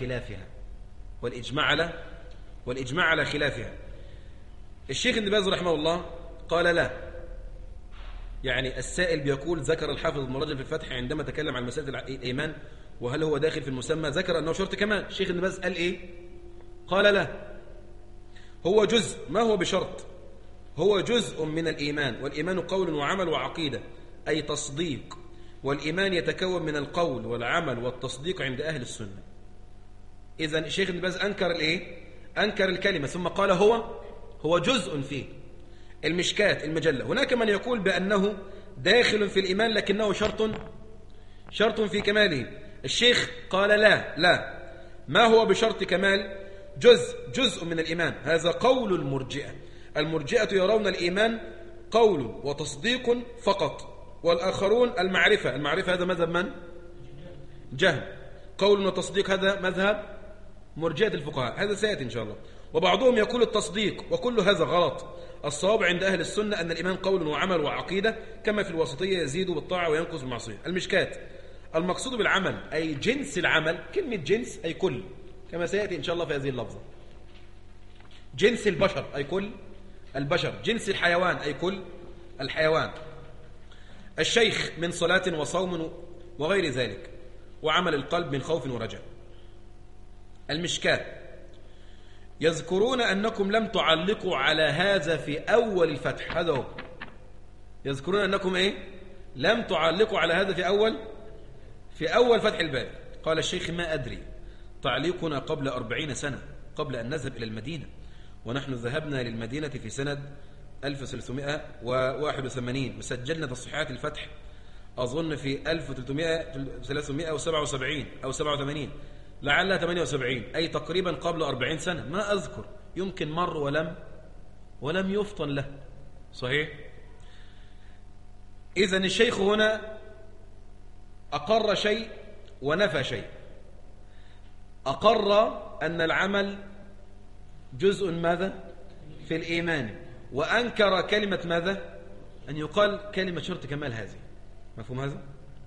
على خلافها. الشيخ ابن باز رحمه الله قال: لا، يعني السائل بيقول ذكر الحافظ ابن رجب في الفتح عندما تكلم عن مسألة الإيمان وهل هو داخل في المسمى ذكر أنه شرط كمال. الشيخ ابن باز قال قال: لا، هو جزء، ما هو بشرط، هو جزء من الإيمان، والإيمان قول وعمل وعقيدة أي تصديق، والإيمان يتكون من القول والعمل والتصديق عند أهل السنة. إذن الشيخ ابن باز أنكر الكلمة ثم قال هو جزء فيه. المشكات المجلة. هناك من يقول بأنه داخل في الإيمان لكنه شرط في كماله. الشيخ قال: لا، ما هو بشرط كمال، جزء من الإيمان. هذا قول المرجئة. المرجئة يرون الإيمان قول وتصديق فقط، والآخرون المعرفة هذا مذهب من؟ جهم. قول وتصديق هذا مذهب مرجئة الفقهاء، هذا سيأتي إن شاء الله. وبعضهم يقول التصديق، وكل هذا غلط. الصواب عند أهل السنة أن الإيمان قول وعمل وعقيدة، كما في الوسطية يزيد بالطاعة وينقص بالمعصية. المشكات: المقصود بالعمل أي جنس العمل، كلمة جنس أي كل، كما سيأتي إن شاء الله في هذه اللفظة. جنس البشر أي كل البشر، جنس الحيوان أي كل الحيوان. الشيخ من صلاة وصوم وغير ذلك، وعمل القلب من خوف ورجاء. المشكات: يذكرون أنكم لم تعلقوا على هذا في أول الفتح، هذا هو. يذكرون أنكم لم تعلقوا على هذا في أول فتح الباب. قال الشيخ: ما أدري، تعليقنا قبل 40 سنة، قبل أن نذهب إلى المدينة، ونحن ذهبنا للمدينة في سنة 1381، وسجلنا تصحيحات الفتح أظن في 1377 أو 87، لعلها 78، أي تقريبا قبل 40 سنة. ما أذكر، يمكن مر ولم يفطن له. صحيح؟ إذن الشيخ هنا أقر شيء ونفى شيء. أقر أن العمل جزء ماذا؟ في الإيمان، وأنكر كلمة ماذا؟ أن يقال كلمة شرط كمال هذه. مفهوم هذا؟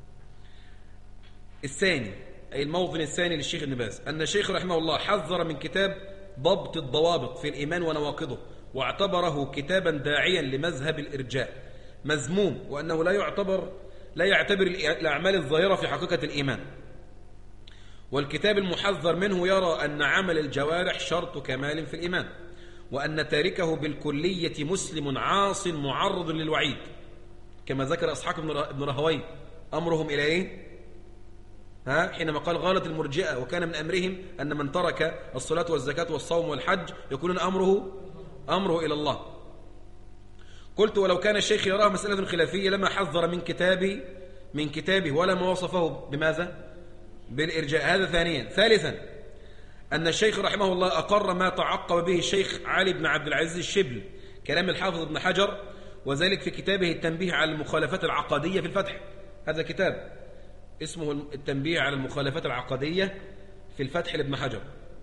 الثاني، أي الموطن الثاني للشيخ ابن باز، أن الشيخ رحمه الله حذر من كتاب ضبط الضوابط في الإيمان ونواقضه، واعتبره كتابا داعيا لمذهب الإرجاء مذموم، وأنه لا يعتبر الأعمال الظاهرة في حقيقة الإيمان. والكتاب المحذر منه يرى أن عمل الجوارح شرط كمال في الإيمان، وأن تاركه بالكلية مسلم عاص معرض للوعيد، كما ذكر إسحاق بن راهويه أمرهم إلى حينما قال غالت المرجئة وكان من أمرهم أن من ترك الصلاة والزكاة والصوم والحج يكون أمره إلى الله. قلت: ولو كان الشيخ يراه مسألة خلافية لما حذر من كتابه ولما وصفه بماذا؟ بالإرجاء. هذا ثانيا. ثالثا، أن الشيخ رحمه الله أقر ما تعقب به الشيخ علي بن عبد العزيز الشبل كلام الحافظ ابن حجر، وذلك في كتابه التنبيه على المخالفات العقدية في الفتح. هذا كتاب اسمه التنبيه على المخالفات العقدية في الفتح لابن حجر.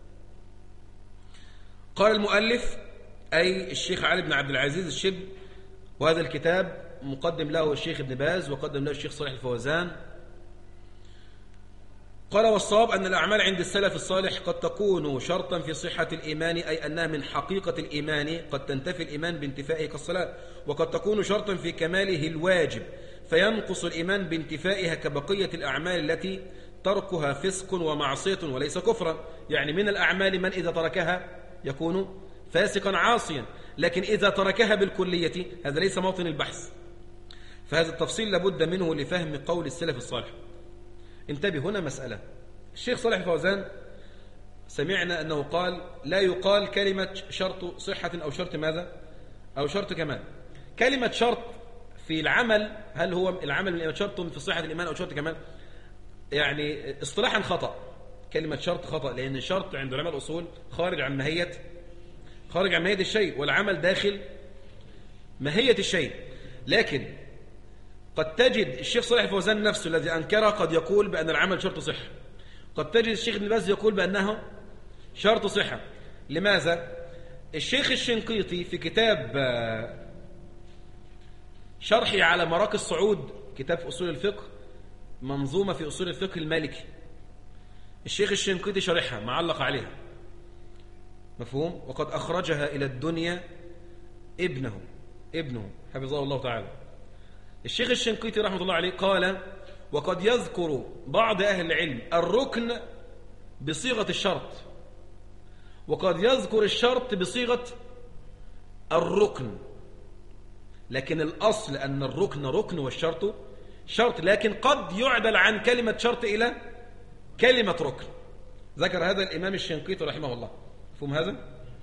قال المؤلف أي الشيخ علي بن عبد العزيز الشبل، وهذا الكتاب مقدم له الشيخ ابن باز وقدم له الشيخ صالح الفوزان. قال: والصواب أن الأعمال عند السلف الصالح قد تكون شرطا في صحة الإيمان، أي أنها من حقيقة الإيمان، قد تنتفي الإيمان بانتفائه كالصلاة، وقد تكون شرطا في كماله الواجب فينقص الإيمان بانتفائها كبقية الأعمال التي تركها فسق ومعصية وليس كفرا. يعني من الأعمال من إذا تركها يكون فاسقا عاصيا، لكن إذا تركها بالكلية هذا ليس موطن البحث. فهذا التفصيل لابد منه لفهم قول السلف الصالح. انتبه، هنا مسألة. الشيخ صالح الفوزان سمعنا أنه قال لا يقال كلمة شرط صحة أو شرط ماذا؟ أو شرط كمال. كلمة شرط في العمل، هل هو العمل شرط في صحة الإيمان أو شرط كمال؟ يعني اصطلاحا خطأ، كلمة شرط خطأ، لأن الشرط عند علماء الأصول خارج عن ماهية الشيء، والعمل داخل ماهية الشيء. لكن قد تجد الشيخ صالح الفوزان نفسه الذي أنكره قد يقول بأن العمل شرط صحة، قد تجد الشيخ ابن باز يقول بأنه شرط صحة. لماذا؟ الشيخ الشنقيطي في كتاب شرحي على مراقي الصعود، كتاب في أصول الفقه، منظومة في أصول الفقه المالكي، الشيخ الشنقيطي شرحها معلق عليها، مفهوم؟ وقد أخرجها إلى الدنيا ابنه حفظه الله تعالى. الشيخ الشنقيطي رحمة الله عليه قال: وقد يذكر بعض أهل العلم الركن بصيغة الشرط، وقد يذكر الشرط بصيغة الركن، لكن الأصل أن الركن ركن والشرط شرط، لكن قد يعدل عن كلمة شرط إلى كلمة ركن. ذكر هذا الإمام الشنقيطي رحمه الله. فهم هذا؟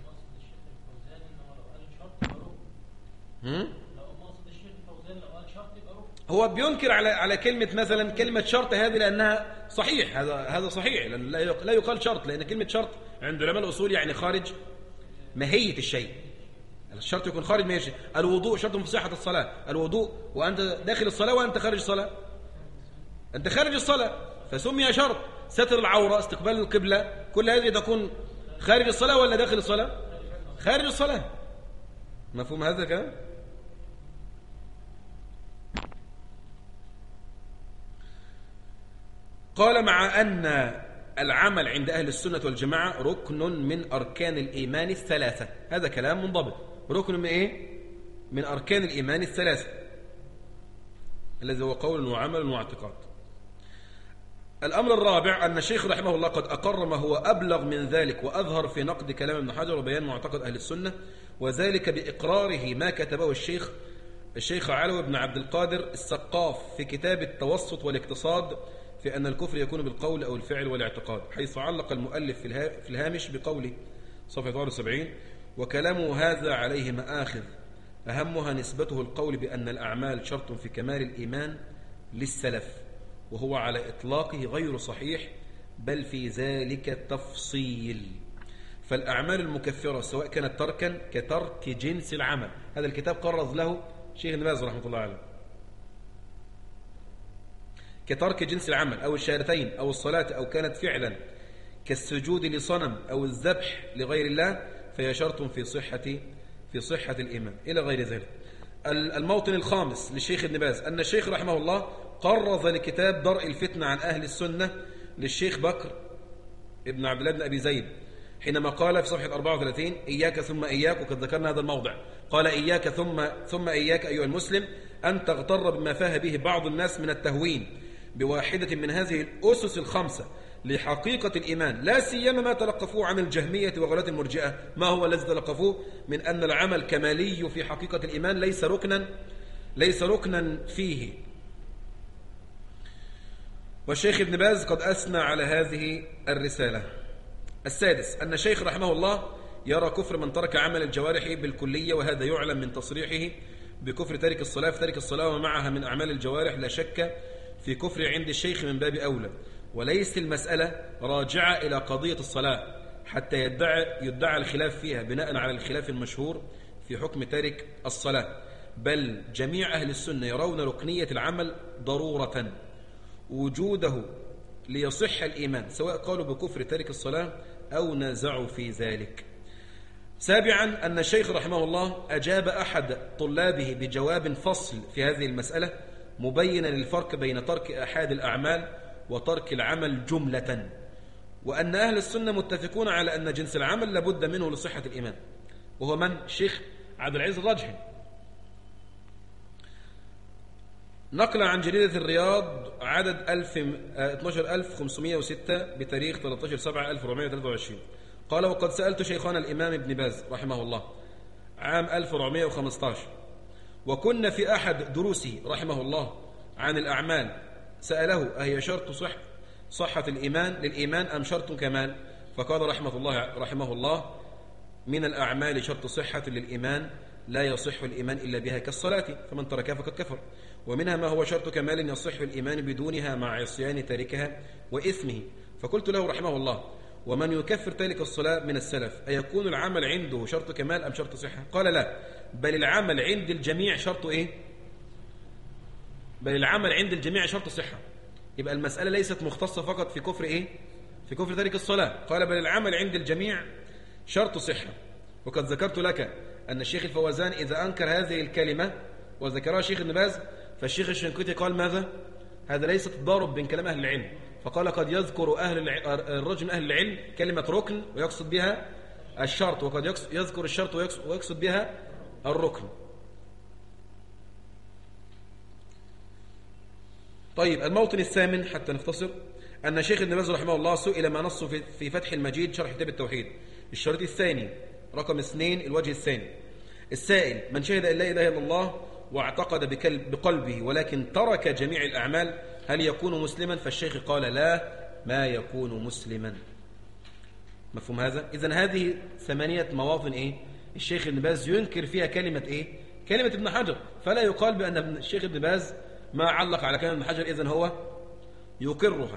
هو بينكر على كلمة مثلا كلمة شرط هذه لأنها صحيح، هذا صحيح، لأن لا يقال شرط، لأن كلمة شرط عند علماء الأصول يعني خارج ماهية الشيء، الشرط يكون خارج ماشي. الوضوء شرط في صحة الصلاة. الوضوء وأنت داخل الصلاة وأنت خارج الصلاة، أنت خارج الصلاة فسمي شرط. ستر العورة، استقبال القبلة، كل هذه تكون خارج الصلاة ولا داخل الصلاة؟ خارج الصلاة. مفهوم هذا الكلام؟ قال مع أن العمل عند أهل السنة والجماعة ركن من أركان الإيمان الثلاثة. هذا كلام منضبط. ركن من إيه؟ من أركان الإيمان الثلاثة الذي هو قول وعمل واعتقاد. الأمر الرابع أن الشيخ رحمه الله قد أقر ما هو أبلغ من ذلك وأظهر في نقد كلام ابن حجر وبيان معتقد أهل السنة، وذلك بإقراره ما كتبه الشيخ علوي بن عبد القادر السقاف في كتاب التوسط والاقتصاد في أن الكفر يكون بالقول أو الفعل والاعتقاد، حيث علق المؤلف في الهامش بقوله صفحة 71: وكلامه هذا عليه مآخذ أهمها نسبته القول بأن الأعمال شرط في كمال الإيمان للسلف، وهو على إطلاقه غير صحيح بل في ذلك تفصيل. فالأعمال المكفرة سواء كانت تركا كترك جنس العمل. هذا الكتاب قرض له شيخ ابن باز رحمة الله عليه. كترك جنس العمل أو الشهادتين أو الصلاة أو كانت فعلا كالسجود لصنم أو الذبح لغير الله فهي شرط في صحة الإيمان إلى غير ذلك. الموطن الخامس للشيخ ابن باز أن الشيخ رحمه الله قرض لكتاب درء الفتنة عن أهل السنة للشيخ بكر ابن عبد الله بن أبي زيد، حينما قال في صفحة 34: إياك ثم إياك، وقد ذكرنا هذا الموضع، قال: إياك ثم إياك أيها المسلم أن تغتر بما فاه به بعض الناس من التهوين بواحدة من هذه الأسس الخمسة لحقيقة الإيمان، لا سيما ما تلقفوه عن الجهمية وغلاة المرجئة. ما هو الذي تلقفوه؟ من أن العمل كمالي في حقيقة الإيمان ليس ركنا فيه. والشيخ ابن باز قد أثنى على هذه الرسالة. السادس أن الشيخ رحمه الله يرى كفر من ترك عمل الجوارح بالكلية، وهذا يعلم من تصريحه بكفر تارك الصلاة، فتارك الصلاة ومعها من أعمال الجوارح لا شك في كفر عند الشيخ من باب أولى، وليس المسألة راجعة إلى قضية الصلاة حتى يدعى الخلاف فيها بناء على الخلاف المشهور في حكم تارك الصلاة، بل جميع أهل السنة يرون ركنية العمل ضرورة وجوده ليصح الإيمان، سواء قالوا بكفر تارك الصلاة أو نازعوا في ذلك. سابعا أن الشيخ رحمه الله أجاب أحد طلابه بجواب فصل في هذه المسألة مبينا للفرق بين ترك أحد الأعمال وترك العمل جملة، وأن أهل السنة متفقون على أن جنس العمل لابد منه لصحة الإيمان، وهو من؟ الشيخ عبد العزيز الراجحي. نقل عن جريدة الرياض عدد 12506 بتاريخ 13/7/1423 قال: وقد سألت شيخنا الإمام ابن باز رحمه الله عام 1415 وكنا في أحد دروسه رحمه الله عن الأعمال، سأله: أهي شرط صحة الإيمان للإيمان أم شرط كمال؟ فقال رحمه الله: من الأعمال شرط صحة للإيمان لا يصح الإيمان إلا بها كالصلاة، فمن تركها فقد كفر، ومنها ما هو شرط كمال يصح الإيمان بدونها مع عصيان تاركها وإثمه. فقلت له رحمه الله: ومن يكفر تارك الصلاة من السلف أيكون العمل عنده شرط كمال أم شرط صحة؟ قال: لا، بل العمل عند الجميع شرط إيه؟ بل العمل عند الجميع شرط صحة. يبقى المسألة ليست مختصة فقط في كفر إيه؟ في كفر تارك الصلاة. قال: بل العمل عند الجميع شرط صحة. وقد ذكرت لك أن الشيخ الفوزان إذا أنكر هذه الكلمة وذكرها الشيخ ابن باز فالشيخ الشنقيطي قال ماذا؟ هذا ليس تضارب بين كلام أهل العلم، فقال: قد يذكر الرجل من أهل العلم كلمة ركن ويقصد بها الشرط، وقد يذكر الشرط ويقصد بها الركن. طيب، الموطن الثامن حتى نختصر أن الشيخ ابن باز رحمه الله سئل ما نص في فتح المجيد شرح كتاب التوحيد الشريط الثاني رقم 2 الوجه الثاني. السائل: من شهد أن لا إله إلا الله واعتقد بقلبه ولكن ترك جميع الأعمال هل يكون مسلما؟ فالشيخ قال: لا، ما يكون مسلما. مفهوم هذا؟ إذن هذه 8 مواطن إيه؟ الشيخ ابن باز ينكر فيها كلمة إيه؟ كلمة ابن حجر، فلا يقال بأن الشيخ ابن باز ما علق على كلمة ابن حجر، إذن هو يقرها.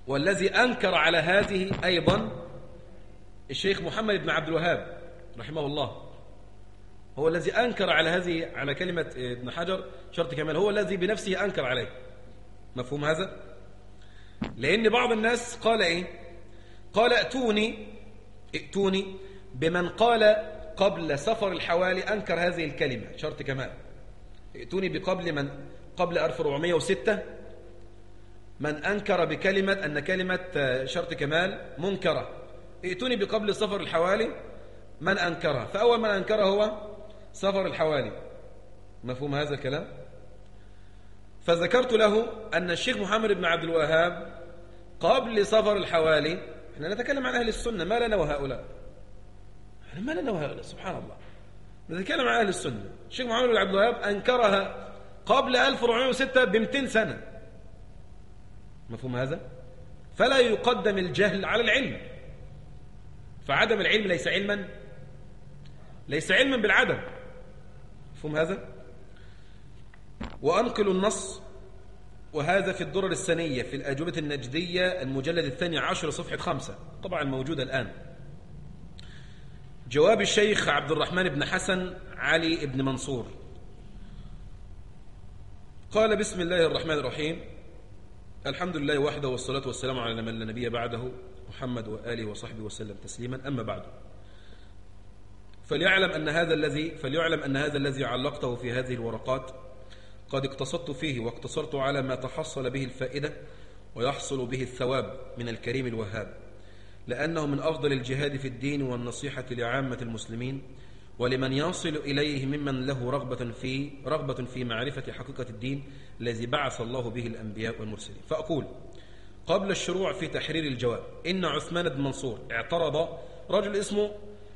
والذي أنكر على هذه أيضا الشيخ محمد بن عبد الوهاب رحمه الله، هو الذي أنكر على هذه، على كلمة ابن حجر شرط كمال، هو الذي بنفسه أنكر عليه. مفهوم هذا؟ لأن بعض الناس قال إيه؟ قال ائتوني بمن قال قبل سفر الحوالي أنكر هذه الكلمة شرط كمال. ائتوني قبل 1406 من أنكر بكلمة أن كلمة شرط كمال منكرة. ائتوني بقبل سفر الحوالي من أنكرها، فأول من أنكرها هو سفر الحوالي. مفهوم هذا الكلام؟ فذكرت له أن الشيخ محمد بن عبد الوهاب قبل سفر الحوالي، احنا نتكلم عن أهل السنة، ما لنا وهؤلاء، ما لنا وهؤلاء، سبحان الله، نتكلم عن أهل السنة. الشيخ محمد بن عبد الوهاب أنكرها قبل 1406 ب200 سنة. مفهوم هذا؟ فلا يقدم الجهل على العلم، فعدم العلم ليس علما بالعدم. مفهوم هذا؟ وأنقل النص، وهذا في الدرر السنية في الأجوبة النجدية المجلد 12 صفحة 5، طبعا موجودة الآن. جواب الشيخ عبد الرحمن بن حسن علي بن منصور قال: بسم الله الرحمن الرحيم، الحمد لله وحده، والصلاة والسلام على من لا نبي بعده، محمد وآله وصحبه وسلم تسليما. أما بعد، فليعلم أن هذا الذي علقته في هذه الورقات قد اقتصدت فيه واقتصرت على ما تحصل به الفائدة ويحصل به الثواب من الكريم الوهاب، لأنه من أفضل الجهاد في الدين والنصيحة لعامة المسلمين ولمن يصل إليه ممن له رغبة في معرفة حقيقة الدين الذي بعث الله به الأنبياء والمرسلين. فأقول قبل الشروع في تحرير الجواب إن عثمان بن منصور اعترض، رجل اسمه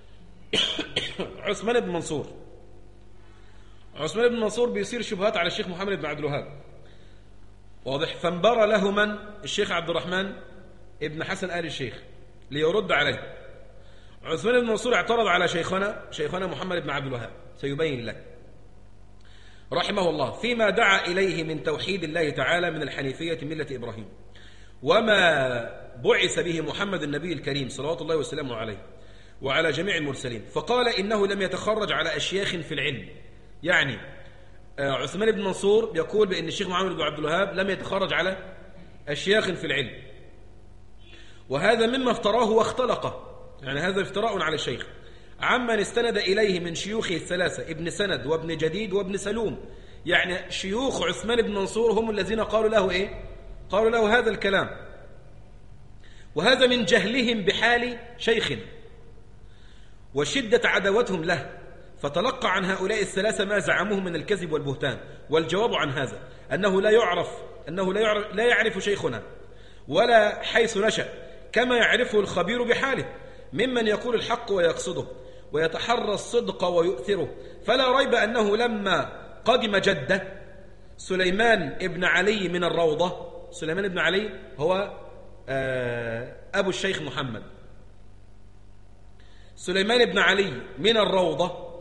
عثمان بن منصور. عثمان بن منصور بيصير شبهات على الشيخ محمد بن عبد الوهاب، واضح؟ فانبرى له من؟ الشيخ عبد الرحمن ابن حسن آل الشيخ ليرد عليه. عثمان بن منصور اعترض على شيخنا محمد بن عبد الوهاب، سيبين لك رحمه الله فيما دعا إليه من توحيد الله تعالى من الحنيفية ملة إبراهيم، وما بعث به محمد النبي الكريم صلوات الله وسلامه عليه وعلى جميع المرسلين. فقال إنه لم يتخرج على أشياخ في العلم، يعني عثمان بن منصور يقول بأن الشيخ محمد بن عبد الوهاب لم يتخرج على أشياخ في العلم، وهذا مما افتراه واختلقه، يعني هذا افتراء على الشيخ عمن استند إليه من شيوخه الثلاثة، ابن سند وابن جديد وابن سلوم. يعني شيوخ عثمان بن منصور هم الذين قالوا له إيه؟ قالوا له هذا الكلام، وهذا من جهلهم بحال شيخنا وشدة عداوتهم له. فتلقى عن هؤلاء الثلاثة ما زعموه من الكذب والبهتان، والجواب عن هذا أنه لا يعرف شيخنا ولا حيث نشأ كما يعرفه الخبير بحاله، ممن يقول الحق ويقصده ويتحرى الصدق ويؤثره. فلا ريب أنه لما قدم جده سليمان ابن علي من الروضة، سليمان ابن علي هو أبو الشيخ محمد، سليمان ابن علي من الروضة،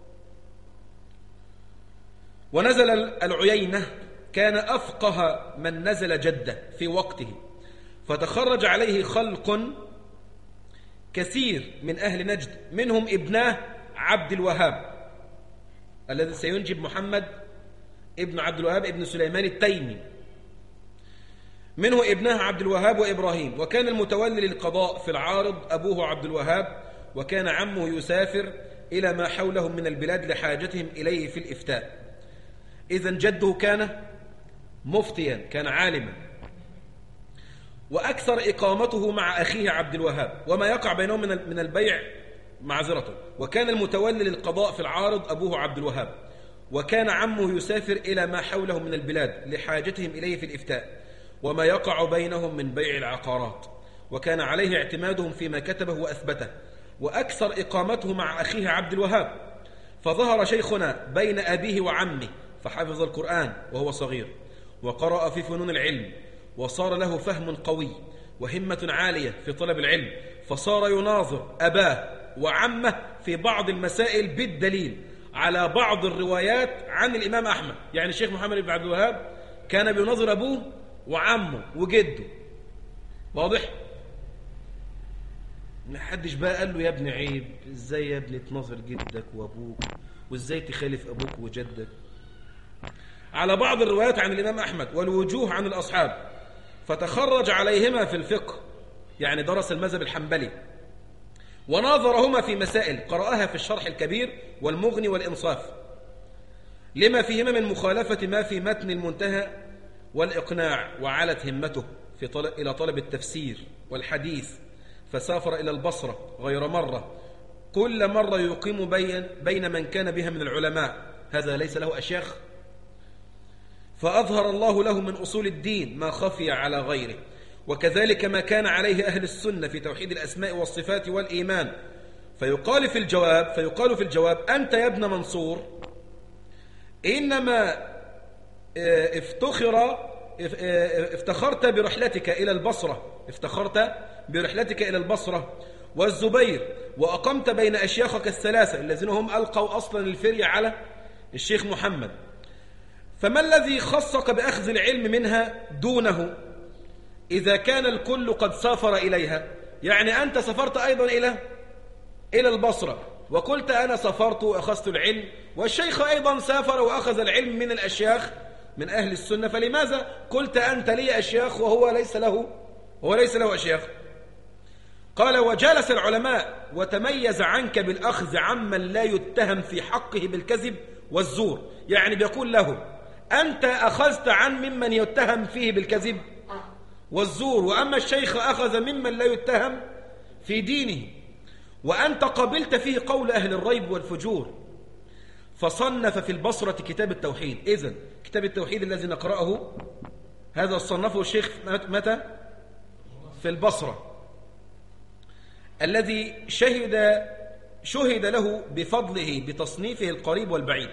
ونزل العيينة، كان أفقه من نزل جده في وقته، فتخرج عليه خلق كثير من أهل نجد، منهم ابناه عبد الوهاب الذي سينجب محمد ابن عبد الوهاب ابن سليمان التيمي، منه ابناه عبد الوهاب وإبراهيم. وكان المتولي للقضاء في العارض أبوه عبد الوهاب، وكان عمه يسافر إلى ما حولهم من البلاد لحاجتهم إليه في الإفتاء. إذن جده كان مفتيا، كان عالما، وأكثر إقامته مع أخيه عبد الوهاب وما يقع بينهم من البيع معذرته. وكان المتولي للقضاء في العارض أبوه عبد الوهاب، وكان عمه يسافر إلى ما حوله من البلاد لحاجتهم إليه في الإفتاء وما يقع بينهم من بيع العقارات، وكان عليه اعتمادهم فيما كتبه وأثبته. وأكثر إقامته مع أخيه عبد الوهاب، فظهر شيخنا بين أبيه وعمه، فحفظ القرآن وهو صغير، وقرأ في فنون العلم، وصار له فهم قوي وهمة عالية في طلب العلم، فصار يناظر أباه وعمه في بعض المسائل بالدليل على بعض الروايات عن الإمام أحمد. يعني الشيخ محمد بن عبد الوهاب كان بيناظر أبوه وعمه وجده واضح؟ ما حدش بقى قال له يا ابن عيب، ازاي يا ابني تناظر جدك وابوك، وازاي تخالف ابوك وجدك. على بعض الروايات عن الإمام أحمد والوجوه عن الأصحاب، فتخرج عليهما في الفقه، يعني درس المذهب الحنبلي، وناظرهما في مسائل قرأها في الشرح الكبير والمغني والإنصاف، لما فيهما من مخالفة ما في متن المنتهى والإقناع. وعلت همته إلى طلب التفسير والحديث، فسافر إلى البصرة غير مرة، كل مرة يقيم بين من كان بها من العلماء. هذا ليس له أشياخ؟ فأظهر الله له من أصول الدين ما خفي على غيره، وكذلك ما كان عليه أهل السنة في توحيد الأسماء والصفات والإيمان. فيقال في الجواب أنت يا ابن منصور إنما افتخرت برحلتك إلى البصرة والزبير، وأقمت بين أشياخك الثلاثة الذين هم ألقوا أصلا الفرية على الشيخ محمد، فما الذي خصك بأخذ العلم منها دونه إذا كان الكل قد سافر إليها؟ يعني أنت سافرت أيضا إلى البصرة، وقلت أنا سافرت وأخذت العلم، والشيخ أيضا سافر وأخذ العلم من الأشياخ من أهل السنة، فلماذا قلت أنت لي أشياخ وهو ليس له أشياخ؟ قال وجالس العلماء وتميز عنك بالأخذ عمن لا يتهم في حقه بالكذب والزور. يعني بيقول له أنت أخذت عن ممن يتهم فيه بالكذب والزور، وأما الشيخ أخذ ممن لا يتهم في دينه، وأنت قبلت فيه قول أهل الريب والفجور. فصنف في البصرة كتاب التوحيد. إذن كتاب التوحيد الذي نقرأه هذا صنفه الشيخ متى؟ في البصرة، الذي شهد له بفضله بتصنيفه القريب والبعيد.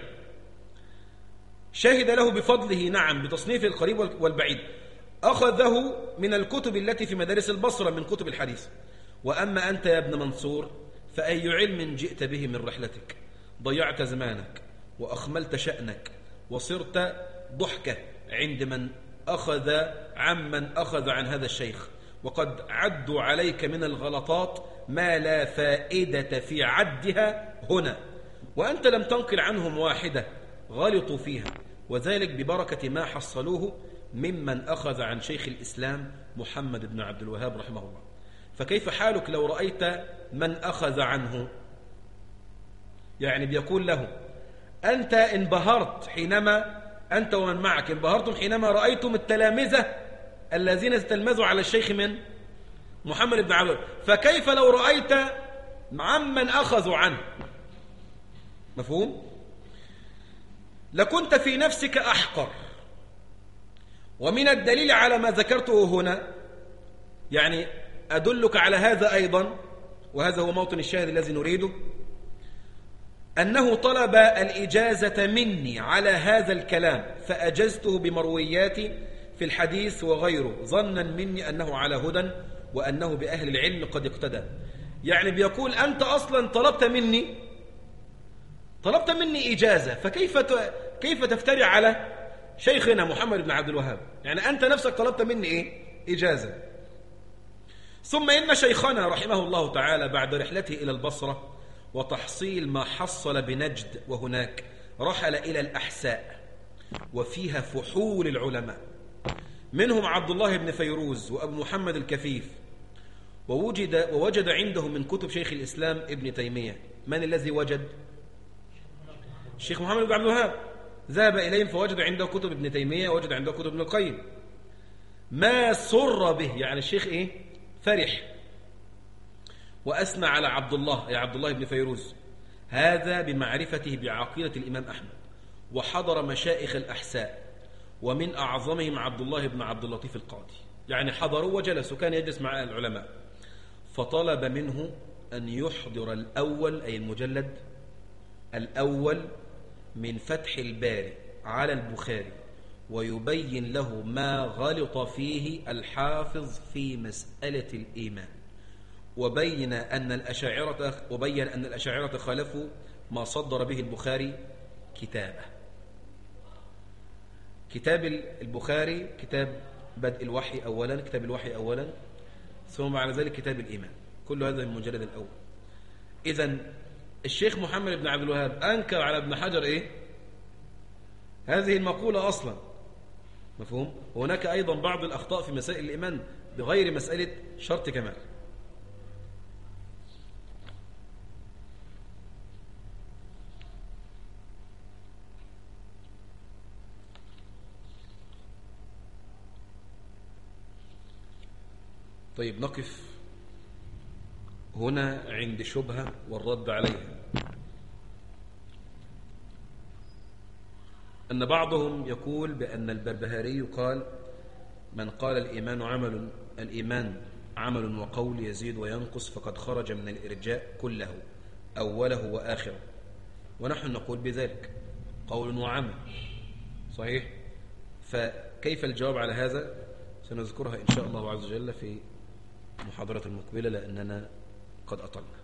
شهد له بفضله، نعم، بتصنيفه القريب والبعيد. أخذه من الكتب التي في مدارس البصرة من كتب الحديث. وأما أنت يا ابن منصور فأي علم جئت به من رحلتك؟ ضيعت زمانك وأخملت شأنك وصرت ضحكة عند من عمن أخذ عن هذا الشيخ، وقد عدوا عليك من الغلطات ما لا فائدة في عدها هنا، وأنت لم تنقل عنهم واحدة غلطوا فيها، وذلك ببركة ما حصلوه ممن أخذ عن شيخ الإسلام محمد بن عبد الوهاب رحمه الله. فكيف حالك لو رأيت من أخذ عنه؟ يعني بيقول له أنت انبهرت حينما أنت ومن معك انبهرتم حينما رأيتم التلامذة الذين استلمذوا على الشيخ من محمد بن عبد الوهاب، فكيف لو رأيت عمن أخذوا عنه؟ مفهوم؟ لكنت في نفسك أحقر. ومن الدليل على ما ذكرته هنا، يعني أدلك على هذا أيضا، وهذا هو موطن الشاهد الذي نريده، أنه طلب الإجازة مني على هذا الكلام فأجزته بمروياتي في الحديث وغيره، ظنا مني أنه على هدى وأنه بأهل العلم قد اقتدى. يعني بيقول أنت أصلا طلبت مني إجازة، كيف تفتري على شيخنا محمد بن عبد الوهاب؟ يعني أنت نفسك طلبت مني إجازة. ثم إن شيخنا رحمه الله تعالى بعد رحلته إلى البصرة وتحصيل ما حصل بنجد وهناك، رحل إلى الأحساء وفيها فحول العلماء، منهم عبد الله بن فيروز وأبو محمد الكفيف، ووجد عنده من كتب شيخ الإسلام ابن تيمية. من الذي وجد؟ الشيخ محمد بن عبد الوهاب ذهب إليهم فوجد عنده كتب ابن تيمية ووجد عنده كتب ابن القيم. ما سر به، يعني الشيخ فرح وأثنى على عبد الله بن فيروز، هذا بمعرفته بعقيدة الإمام أحمد، وحضر مشائخ الأحساء ومن أعظمهم عبد الله بن عبد اللطيف القاضي، يعني حضروا وجلسوا، كان يجلس مع العلماء. فطلب منه أن يحضر الأول، أي المجلد الأول من فتح الباري على البخاري، ويبين له ما غلط فيه الحافظ في مسألة الإيمان، وبين أن الأشاعرة خالفوا ما صدر به البخاري كتاب البخاري كتاب بدء الوحي أولا، كتاب الوحي أولا، ثم بعد ذلك كتاب الإيمان. كل هذا من مجلد الأول. إذن الشيخ محمد بن عبد الوهاب أنكر على ابن حجر إيه؟ هذه المقولة أصلا. مفهوم؟ وهناك أيضا بعض الأخطاء في مسائل الإيمان بغير مسألة شرط كمال. طيب نقف هنا عند شبهة والرد عليها، أن بعضهم يقول بأن البربهاري قال: من قال الإيمان عمل وقول يزيد وينقص فقد خرج من الإرجاء كله أوله وآخره. ونحن نقول بذلك قول وعمل صحيح. فكيف الجواب على هذا؟ سنذكرها إن شاء الله عز وجل في المحاضرة المقبلة، لأننا قد أطلنا.